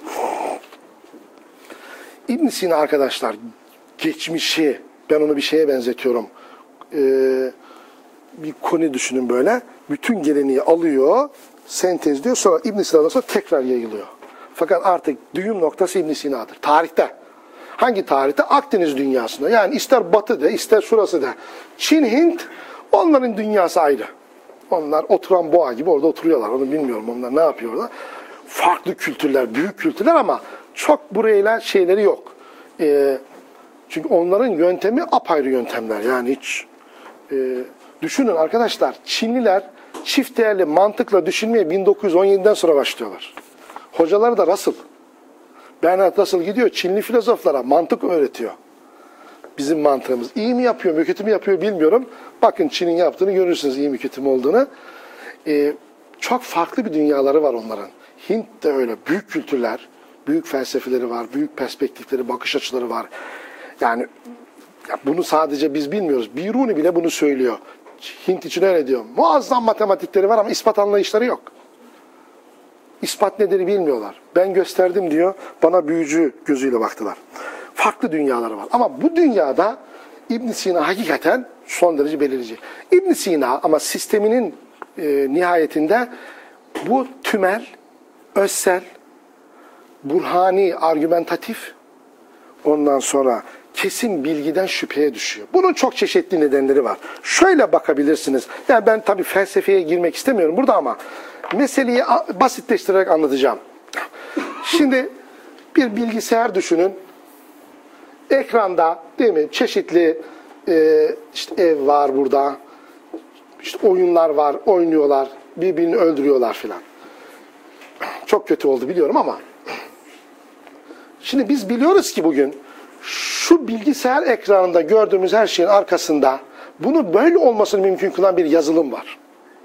S1: İbn Sina arkadaşlar geçmişi, ben onu bir şeye benzetiyorum. Ee, bir konu düşünün böyle. Bütün geleneği alıyor, sentezliyor, sonra İbn Sina'dan sonra tekrar yayılıyor. Fakat artık düğüm noktası İbn Sina'dır. Tarihte. Hangi tarihte? Akdeniz dünyasında. Yani ister batı de, ister şurası de. Çin, Hint, onların dünyası ayrı. Onlar oturan boğa gibi orada oturuyorlar. Onu bilmiyorum onlar ne yapıyorlar. Farklı kültürler, büyük kültürler ama çok burayla şeyleri yok. Ee, çünkü onların yöntemi apayrı yöntemler. Yani hiç... E, düşünün arkadaşlar, Çinliler çift değerli mantıkla düşünmeye bin dokuz yüz on yediden sonra başlıyorlar. Hocaları da Russell. Bernard Russell gidiyor Çinli filozoflara mantık öğretiyor. Bizim mantığımız. İyi mi yapıyor, mu kötü mü yapıyor bilmiyorum. Bakın Çin'in yaptığını görürsünüz iyi mi kötü mü olduğunu. Ee, çok farklı bir dünyaları var onların. Hint de öyle. Büyük kültürler, büyük felsefeleri var, büyük perspektifleri, bakış açıları var. Yani ya bunu sadece biz bilmiyoruz. Biruni bile bunu söylüyor. Hint için öyle diyor. Muazzam matematikleri var ama ispat anlayışları yok. İspat nedir bilmiyorlar. Ben gösterdim diyor. Bana büyücü gözüyle baktılar. Farklı dünyaları var. Ama bu dünyada İbn Sina hakikaten son derece belirleyici. İbn Sina ama sisteminin e, nihayetinde bu tümel, özsel, burhani, argümentatif, ondan sonra kesin bilgiden şüpheye düşüyor. Bunun çok çeşitli nedenleri var. Şöyle bakabilirsiniz. Yani ben tabii felsefeye girmek istemiyorum burada ama meseleyi basitleştirerek anlatacağım. Şimdi bir bilgisayar düşünün. Ekranda değil mi? Çeşitli e, işte ev var burada. İşte oyunlar var. Oynuyorlar. Birbirini öldürüyorlar filan. Çok kötü oldu biliyorum ama şimdi biz biliyoruz ki bugün şu bilgisayar ekranında gördüğümüz her şeyin arkasında bunu böyle olmasını mümkün kılan bir yazılım var.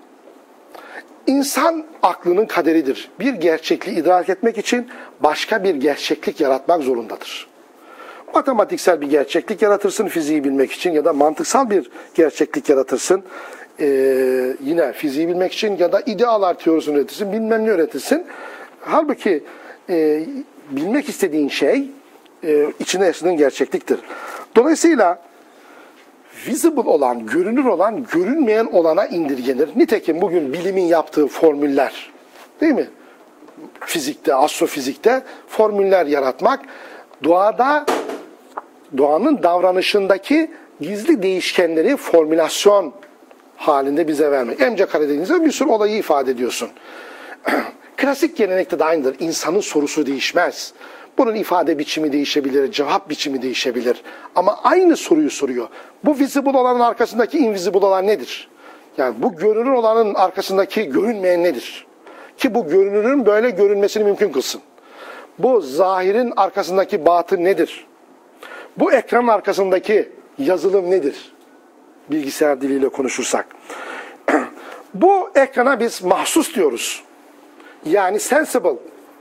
S1: İnsan aklının kaderidir. Bir gerçekliği idrak etmek için başka bir gerçeklik yaratmak zorundadır. Matematiksel bir gerçeklik yaratırsın fiziği bilmek için ya da mantıksal bir gerçeklik yaratırsın ee, yine fiziği bilmek için ya da idealar teorisini üretirsin, bilmem ne üretirsin. Halbuki e, bilmek istediğin şey e, içine yaşadığın gerçekliktir. Dolayısıyla visible olan, görünür olan, görünmeyen olana indirgenir. Nitekim bugün bilimin yaptığı formüller, değil mi? Fizikte, astrofizikte formüller yaratmak, doğada, doğanın davranışındaki gizli değişkenleri formülasyon halinde bize vermek. M C kare dediğinizde bir sürü olayı ifade ediyorsun. Klasik gelenekte de aynıdır. İnsanın sorusu değişmez. Bunun ifade biçimi değişebilir, cevap biçimi değişebilir. Ama aynı soruyu soruyor. Bu visible olanın arkasındaki invisible olan nedir? Yani bu görünür olanın arkasındaki görünmeyen nedir? Ki bu görünürün böyle görünmesini mümkün kılsın. Bu zahirin arkasındaki batın nedir? Bu ekranın arkasındaki yazılım nedir? Bilgisayar diliyle konuşursak. Bu ekrana biz mahsus diyoruz. Yani sensible.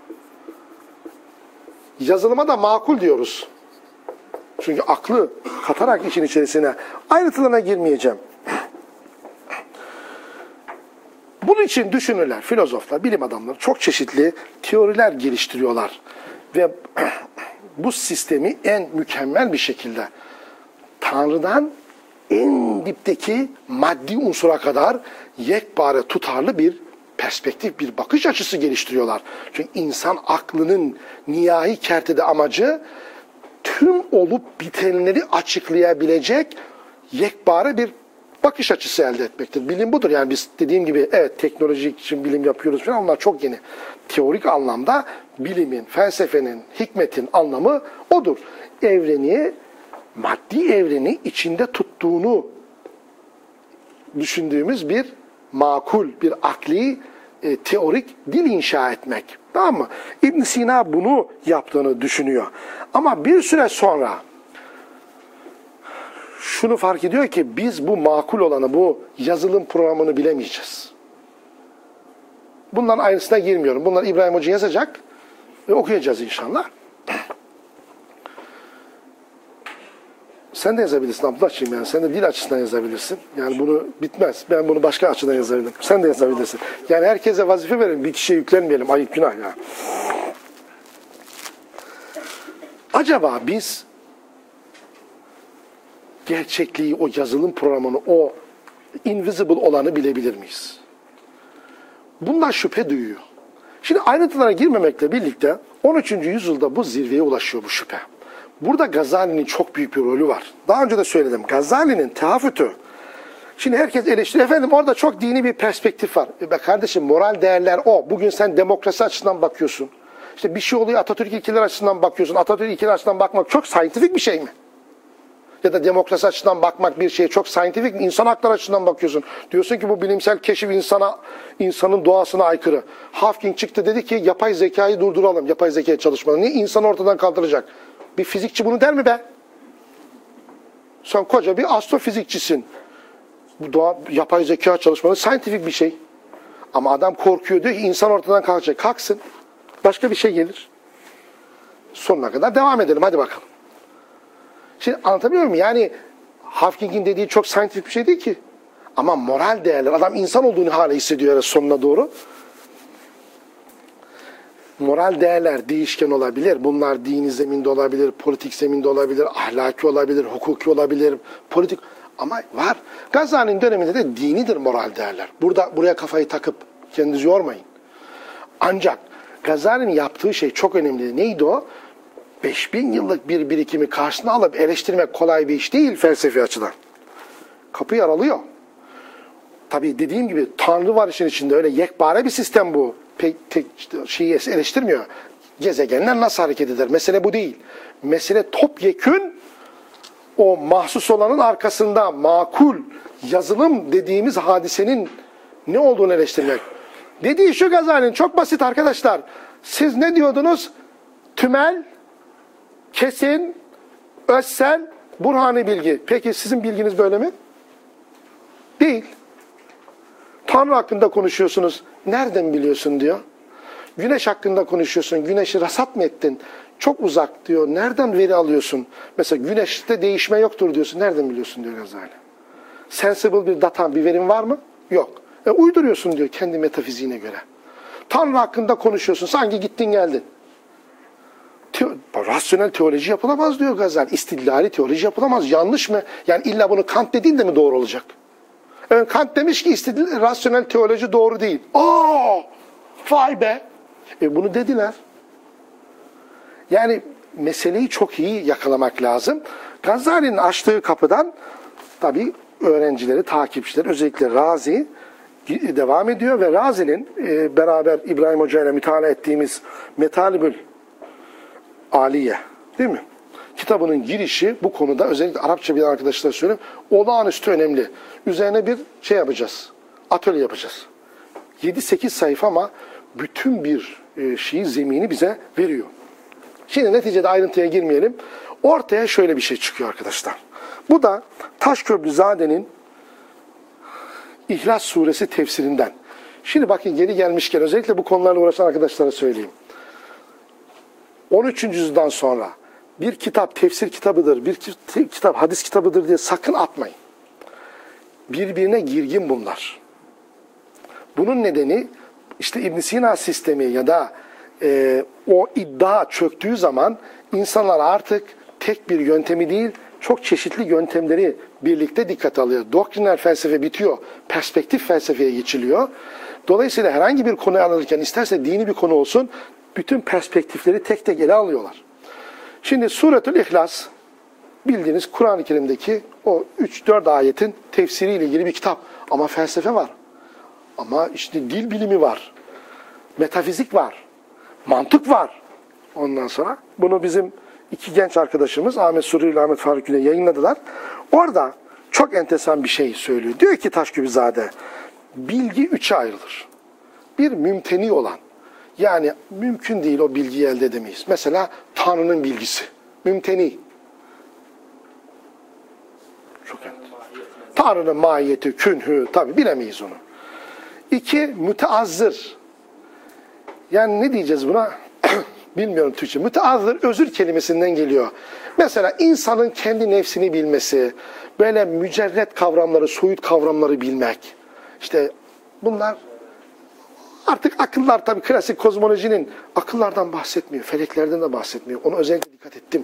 S1: Yazılıma da makul diyoruz. Çünkü aklı katarak işin içerisine ayrıntılarına girmeyeceğim. Bunun için düşünürler, filozoflar, bilim adamları çok çeşitli teoriler geliştiriyorlar. Ve bu sistemi en mükemmel bir şekilde Tanrı'dan en dipteki maddi unsura kadar yekpare tutarlı bir perspektif, bir bakış açısı geliştiriyorlar. Çünkü insan aklının nihai kertede amacı tüm olup bitenleri açıklayabilecek yekpare bir bakış açısı elde etmektir. Bilim budur. Yani biz dediğim gibi evet teknolojik için bilim yapıyoruz falan, onlar çok yeni. Teorik anlamda bilimin, felsefenin, hikmetin anlamı odur. Evreni, maddi evreni içinde tuttuğunu düşündüğümüz bir makul, bir akli, e, teorik dil inşa etmek. Tamam mı? İbn Sina bunu yaptığını düşünüyor. Ama bir süre sonra şunu fark ediyor ki biz bu makul olanı, bu yazılım programını bilemeyeceğiz. Bunların ayrıntısına girmiyorum. Bunlar İbrahim Hoca yazacak ve okuyacağız inşallah. Sen de yazabilirsin Abdullah'cığım yani. Sen de dil açısından yazabilirsin. Yani bunu bitmez. Ben bunu başka açıdan yazabilirim. Sen de yazabilirsin. Yani herkese vazife verin. Bir kişiye yüklenmeyelim. Ayıp, günah ya. Acaba biz gerçekliği, o yazılım programını, o invisible olanı bilebilir miyiz? Bundan şüphe duyuyor. Şimdi ayrıntılara girmemekle birlikte on üçüncü yüzyılda bu zirveye ulaşıyor bu şüphe. Burada Gazali'nin çok büyük bir rolü var. Daha önce de söyledim. Gazali'nin tehafütü. Şimdi herkes eleştiriyor. Efendim orada çok dini bir perspektif var. E be kardeşim, moral değerler o. Bugün sen demokrasi açısından bakıyorsun. İşte bir şey oluyor, Atatürk ilkeleri açısından bakıyorsun. Atatürk ilkeleri açısından bakmak çok scientific bir şey mi? Ya da demokrasi açısından bakmak bir şeye çok scientific mi? İnsan hakları açısından bakıyorsun. Diyorsun ki bu bilimsel keşif insana, insanın doğasına aykırı. Hawking çıktı dedi ki yapay zekayı durduralım. Yapay zeka çalışmalarını. Niye? İnsanı ortadan kaldıracak. Bir fizikçi bunu der mi be? Sen koca bir astrofizikçisin. Bu doğa, yapay zeka çalışmaları scientific bir şey. Ama adam korkuyor, diyor ki insan ortadan kalkacak. Kalksın. Başka bir şey gelir. Sonuna kadar devam edelim. Hadi bakalım. Şimdi anlatabiliyor muyum? Yani Hawking'in dediği çok scientific bir şey değil ki. Ama moral değerler. Adam insan olduğunu hala hissediyor sonuna doğru. Moral değerler değişken olabilir. Bunlar dini zeminde olabilir, politik zeminde olabilir, ahlaki olabilir, hukuki olabilir, politik. Ama var. Gazali'nin döneminde de dinidir moral değerler. Burada buraya kafayı takıp kendinizi yormayın. Ancak Gazali'nin yaptığı şey çok önemli. Neydi o? beş bin yıllık bir birikimi karşısına alıp eleştirmek kolay bir iş değil felsefi açıdan. Kapıyı aralıyor. Tabii dediğim gibi Tanrı var işin içinde. Öyle yekpare bir sistem bu. Pek tek işte şeyi eleştirmiyor. Gezegenler nasıl hareket eder? Mesele bu değil. Mesele topyekün o mahsus olanın arkasında makul yazılım dediğimiz hadisenin ne olduğunu eleştirmek. Dediği şu Gazali'nin çok basit arkadaşlar. Siz ne diyordunuz? Tümel, kesin, özsel, burhani bilgi. Peki sizin bilginiz böyle mi? Değil. Tanrı hakkında konuşuyorsunuz. Nereden biliyorsun diyor. Güneş hakkında konuşuyorsun. Güneşi rasat mı ettin? Çok uzak diyor. Nereden veri alıyorsun? Mesela güneşte değişme yoktur diyorsun. Nereden biliyorsun diyor Gazali. Sensible bir data, bir verin var mı? Yok. E, uyduruyorsun diyor kendi metafiziğine göre. Tanrı hakkında konuşuyorsun. Sanki gittin geldin. Teo rasyonel teoloji yapılamaz diyor Gazali. İstidlali teoloji yapılamaz. Yanlış mı? Yani illa bunu Kant dediğin de mi doğru olacak? Yani Kant demiş ki istidlal, rasyonel teoloji doğru değil. Aa, vay be. E bunu dediler. Yani meseleyi çok iyi yakalamak lazım. Gazali'nin açtığı kapıdan tabii öğrencileri, takipçileri, özellikle Razi devam ediyor ve Razi'nin e, beraber İbrahim Hoca ile mütalaa ettiğimiz Metalibül Aliye, değil mi? Kitabının girişi bu konuda, özellikle Arapça bilen arkadaşlara söyleyeyim, olağanüstü önemli. Üzerine bir şey yapacağız, atölye yapacağız. yedi sekiz sayfa ama bütün bir e, şeyi, zemini bize veriyor. Şimdi neticede ayrıntıya girmeyelim. Ortaya şöyle bir şey çıkıyor arkadaşlar. Bu da Taşköprüzade'nin İhlas Suresi tefsirinden. Şimdi bakın geri gelmişken özellikle bu konularla uğraşan arkadaşlara söyleyeyim. on üçüncü yüzyıldan sonra bir kitap tefsir kitabıdır, bir kitap hadis kitabıdır diye sakın atmayın. Birbirine girgin bunlar. Bunun nedeni işte İbn Sina sistemi ya da e, o iddia çöktüğü zaman insanlar artık tek bir yöntemi değil, çok çeşitli yöntemleri birlikte dikkate alıyor. Doktriner felsefe bitiyor, perspektif felsefeye geçiliyor. Dolayısıyla herhangi bir konuyu alırken, isterse dini bir konu olsun, bütün perspektifleri tek tek ele alıyorlar. Şimdi Suretül İhlas, bildiğiniz Kur'an-ı Kerim'deki o üç dört ayetin tefsiriyle ilgili bir kitap. Ama felsefe var. Ama işte dil bilimi var. Metafizik var. Mantık var. Ondan sonra bunu bizim iki genç arkadaşımız Ahmet Sururi ile Ahmet Faruk ile yayınladılar. Orada çok enteresan bir şey söylüyor. Diyor ki Taşkübizade, bilgi üçe ayrılır. Bir mümteni olan, yani mümkün değil o bilgiyi elde edemeyiz. Mesela Tanrı'nın bilgisi. Mümteni. Çok enteresan. Tanrı'nın mahiyeti, künhü, tabi bilemeyiz onu. İki, müteazzır. Yani ne diyeceğiz buna? Bilmiyorum Türkçe. Müteazzır özür kelimesinden geliyor. Mesela insanın kendi nefsini bilmesi, böyle mücerret kavramları, soyut kavramları bilmek. İşte bunlar artık akıllar, tabii klasik kozmolojinin akıllardan bahsetmiyor, feleklerden de bahsetmiyor. Ona özellikle dikkat ettim.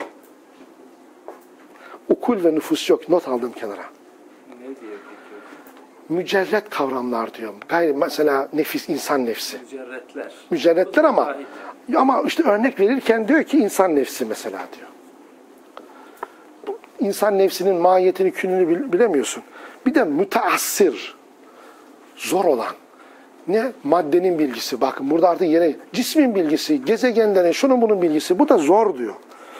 S1: Ukul ve nüfus yok. Not aldım kenara.
S2: Ne diyor peki?
S1: Mücerret kavramlar diyor. Gayri mesela nefis, insan nefsi.
S2: Mücerretler.
S1: Mücerretler ama ama işte örnek verirken diyor ki insan nefsi mesela diyor. İnsan nefsinin mahiyetini, kününü bilemiyorsun. Bir de müteassir, zor olan. Ne? Maddenin bilgisi. Bakın burada artık yine cismin bilgisi, gezegenlerin, şunun bunun bilgisi. Bu da zor diyor.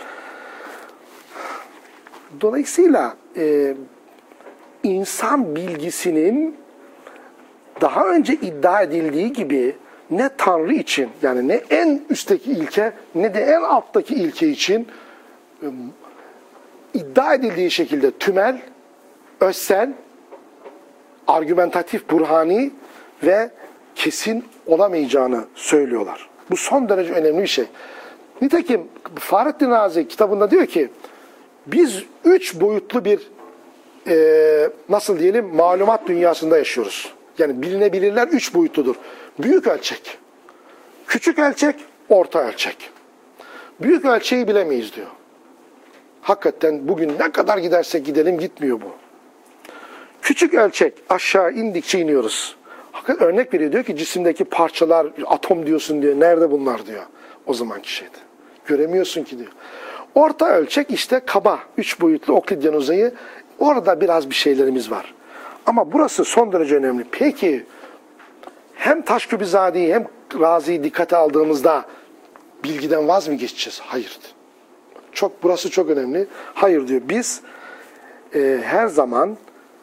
S1: Dolayısıyla e, insan bilgisinin daha önce iddia edildiği gibi ne Tanrı için, yani ne en üstteki ilke ne de en alttaki ilke için e, iddia edildiği şekilde tümel, özsel, argümentatif, burhani ve kesin olamayacağını söylüyorlar. Bu son derece önemli bir şey. Nitekim Fahrettin Razi kitabında diyor ki biz üç boyutlu bir e, nasıl diyelim malumat dünyasında yaşıyoruz. Yani bilinebilirler üç boyutludur. Büyük ölçek, küçük ölçek, orta ölçek. Büyük ölçeği bilemeyiz diyor. Hakikaten bugün ne kadar gidersek gidelim gitmiyor bu. Küçük ölçek aşağı indikçe iniyoruz. Hakikaten örnek veriyor, diyor ki cisimdeki parçalar, atom diyorsun diyor. Nerede bunlar diyor. O zamanki şeyde. Göremiyorsun ki diyor. Orta ölçek işte kaba, üç boyutlu Oklidyen uzayı. Orada biraz bir şeylerimiz var. Ama burası son derece önemli. Peki hem Taşkübizade'yi hem Razi'yi dikkate aldığımızda bilgiden vaz mı geçeceğiz? Hayır. Çok, burası çok önemli. Hayır diyor. Biz e, her zaman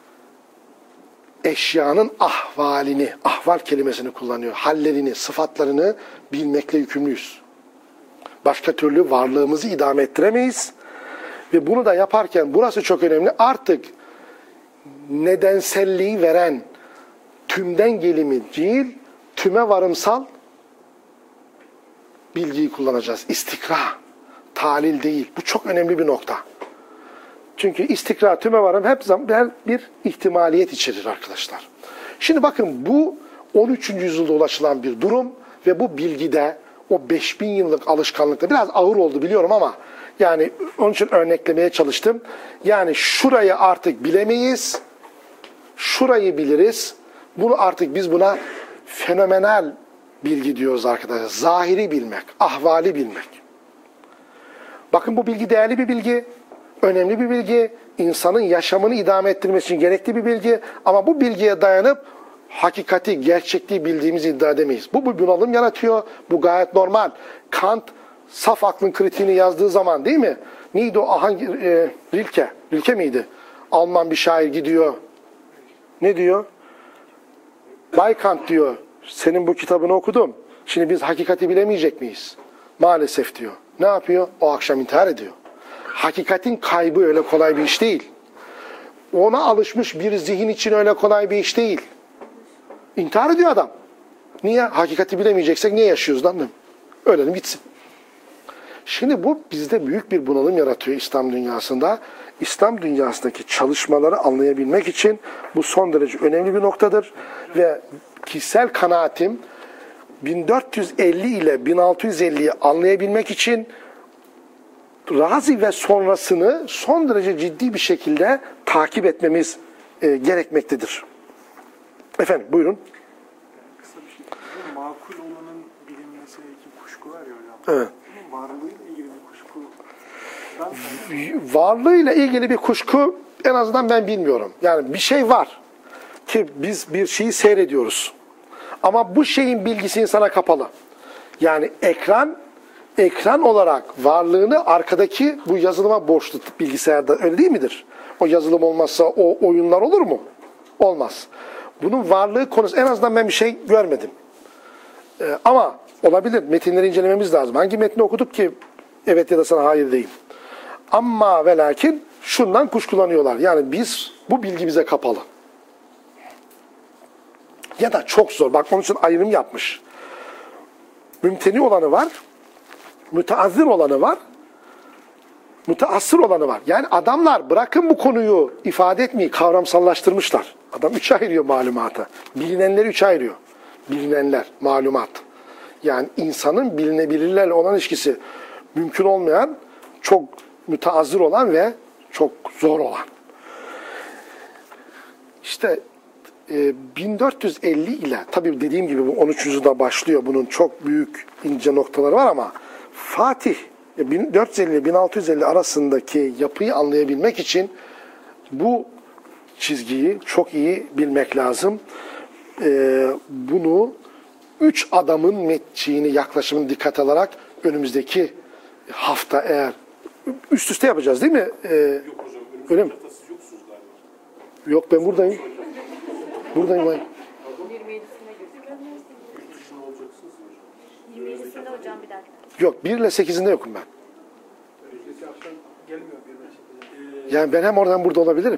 S1: eşyanın ahvalini, ahval kelimesini kullanıyor. Hallerini, sıfatlarını bilmekle yükümlüyüz. Başka türlü varlığımızı idame ettiremeyiz. Ve bunu da yaparken burası çok önemli. Artık nedenselliği veren tümden gelimi değil, tüme varımsal bilgiyi kullanacağız. İstikra, talil değil. Bu çok önemli bir nokta. Çünkü istikra, tüme varım hep zaman bir ihtimaliyet içerir arkadaşlar. Şimdi bakın bu on üçüncü yüzyılda ulaşılan bir durum ve bu bilgide o beş bin yıllık alışkanlıkta biraz ağır oldu biliyorum ama yani onun için örneklemeye çalıştım. Yani şurayı artık bilemeyiz, şurayı biliriz. Bunu artık biz buna fenomenal bilgi diyoruz arkadaşlar. Zahiri bilmek, ahvali bilmek. Bakın bu bilgi değerli bir bilgi, önemli bir bilgi, insanın yaşamını idame ettirmesi için gerekli bir bilgi ama bu bilgiye dayanıp hakikati, gerçekliği bildiğimizi iddia edemeyiz. Bu bir bunalım yaratıyor, bu gayet normal. Kant saf aklın kritiğini yazdığı zaman değil mi? Neydi o? Hangi, e, Rilke, Rilke miydi? Alman bir şair gidiyor. Ne diyor? Bay Kant diyor, senin bu kitabını okudum. Şimdi biz hakikati bilemeyecek miyiz? Maalesef diyor. Ne yapıyor? O akşam intihar ediyor. Hakikatin kaybı öyle kolay bir iş değil. Ona alışmış bir zihin için öyle kolay bir iş değil. İntihar ediyor adam. Niye? Hakikati bilemeyeceksek niye yaşıyoruz lan? Ölelim gitsin. Şimdi bu bizde büyük bir bunalım yaratıyor İslam dünyasında. İslam dünyasındaki çalışmaları anlayabilmek için bu son derece önemli bir noktadır. Ve kişisel kanaatim bin dört yüz elli ile bin altı yüz elliyi anlayabilmek için Razi ve sonrasını son derece ciddi bir şekilde takip etmemiz e, gerekmektedir. Efendim buyurun.
S3: Kısa bir şey. Bu makul olanın bilinmesindeki kuşku var ya hocam.
S1: Evet.
S3: Bunun varlığıyla ilgili bir kuşku
S1: varlığıyla ilgili bir kuşku en azından ben bilmiyorum. Yani bir şey var ki biz bir şeyi seyrediyoruz. Ama bu şeyin bilgisi insana kapalı. Yani ekran ekran olarak varlığını arkadaki bu yazılıma borçlu bilgisayarda, öyle değil midir? O yazılım olmazsa o oyunlar olur mu? Olmaz. Bunun varlığı konusu en azından ben bir şey görmedim. Ee, ama olabilir. Metinleri incelememiz lazım. Hangi metni okuduk ki evet ya da sana hayır diyeyim. Ama ve lakin şundan kuşkulanıyorlar. Yani biz, bu bilgi bize kapalı. Ya da çok zor. Bak onun için ayrım yapmış. Mümteni olanı var. Müteazzir olanı var. Müteassır olanı var. Yani adamlar bırakın bu konuyu ifade etmeyi kavramsallaştırmışlar. Adam üçe ayırıyor malumatı. Bilinenleri üçe ayırıyor. Bilinenler, malumat. Yani insanın bilinebilirlerle olan ilişkisi mümkün olmayan, çok müteazzir olan ve çok zor olan. İşte e, bin dört yüz elli ile, tabii dediğim gibi bu on üçüncü yüzyılda başlıyor. Bunun çok büyük ince noktaları var ama Fatih bin dört yüz elli ile bin altı yüz elli arasındaki yapıyı anlayabilmek için bu çizgiyi çok iyi bilmek lazım. Ee, bunu üç adamın metçiğini, yaklaşımını dikkat alarak önümüzdeki hafta eğer üst üste yapacağız değil mi? Ee,
S2: Yok hocam,
S1: öyle mi?
S2: siz yoksunuz galiba.
S1: Yok, ben buradayım. Buradayım ben.
S4: yirmi yedisinde gözüküyor.
S2: Yurt dışında olacaksınız hocam.
S4: yirmi yedisinde hocam bir dakika.
S1: Yok, bir ile sekizinde yokum ben.
S3: Önceki akşam gelmiyor birden şekilde.
S1: Yani ben hem oradan burada olabilirim.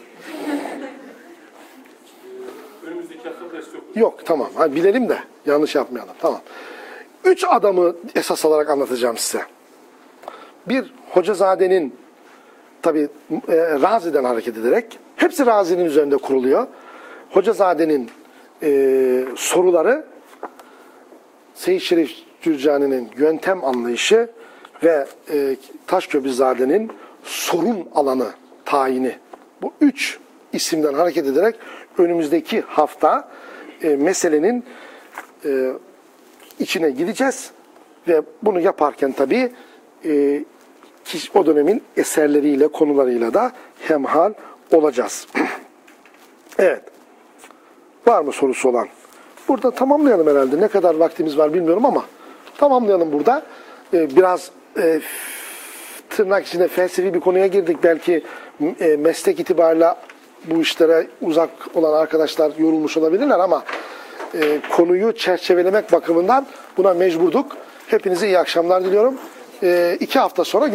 S2: Önümüzdeki hafta ders yok.
S1: Yok, tamam. Ha, bilelim de yanlış yapmayalım. Tamam. Üç adamı esas alarak anlatacağım size. Bir, Hocazade'nin tabi e, Razi'den hareket ederek, hepsi Razi'nin üzerinde kuruluyor. Hocazade'nin e, soruları, Seyyid Şerif Cürcani'nin yöntem anlayışı ve e, Taşköprüzade'nin sorun alanı tayini. Bu üç isimden hareket ederek önümüzdeki hafta e, meselenin e, içine gideceğiz ve bunu yaparken tabii e, o dönemin eserleriyle, konularıyla da hemhal olacağız. Evet. Var mı sorusu olan? Burada tamamlayalım herhalde. Ne kadar vaktimiz var bilmiyorum ama tamamlayalım burada. Ee, biraz e, tırnak içinde felsefi bir konuya girdik. Belki e, meslek itibariyle bu işlere uzak olan arkadaşlar yorulmuş olabilirler ama e, konuyu çerçevelemek bakımından buna mecburduk. Hepinize iyi akşamlar diliyorum. E, iki hafta sonra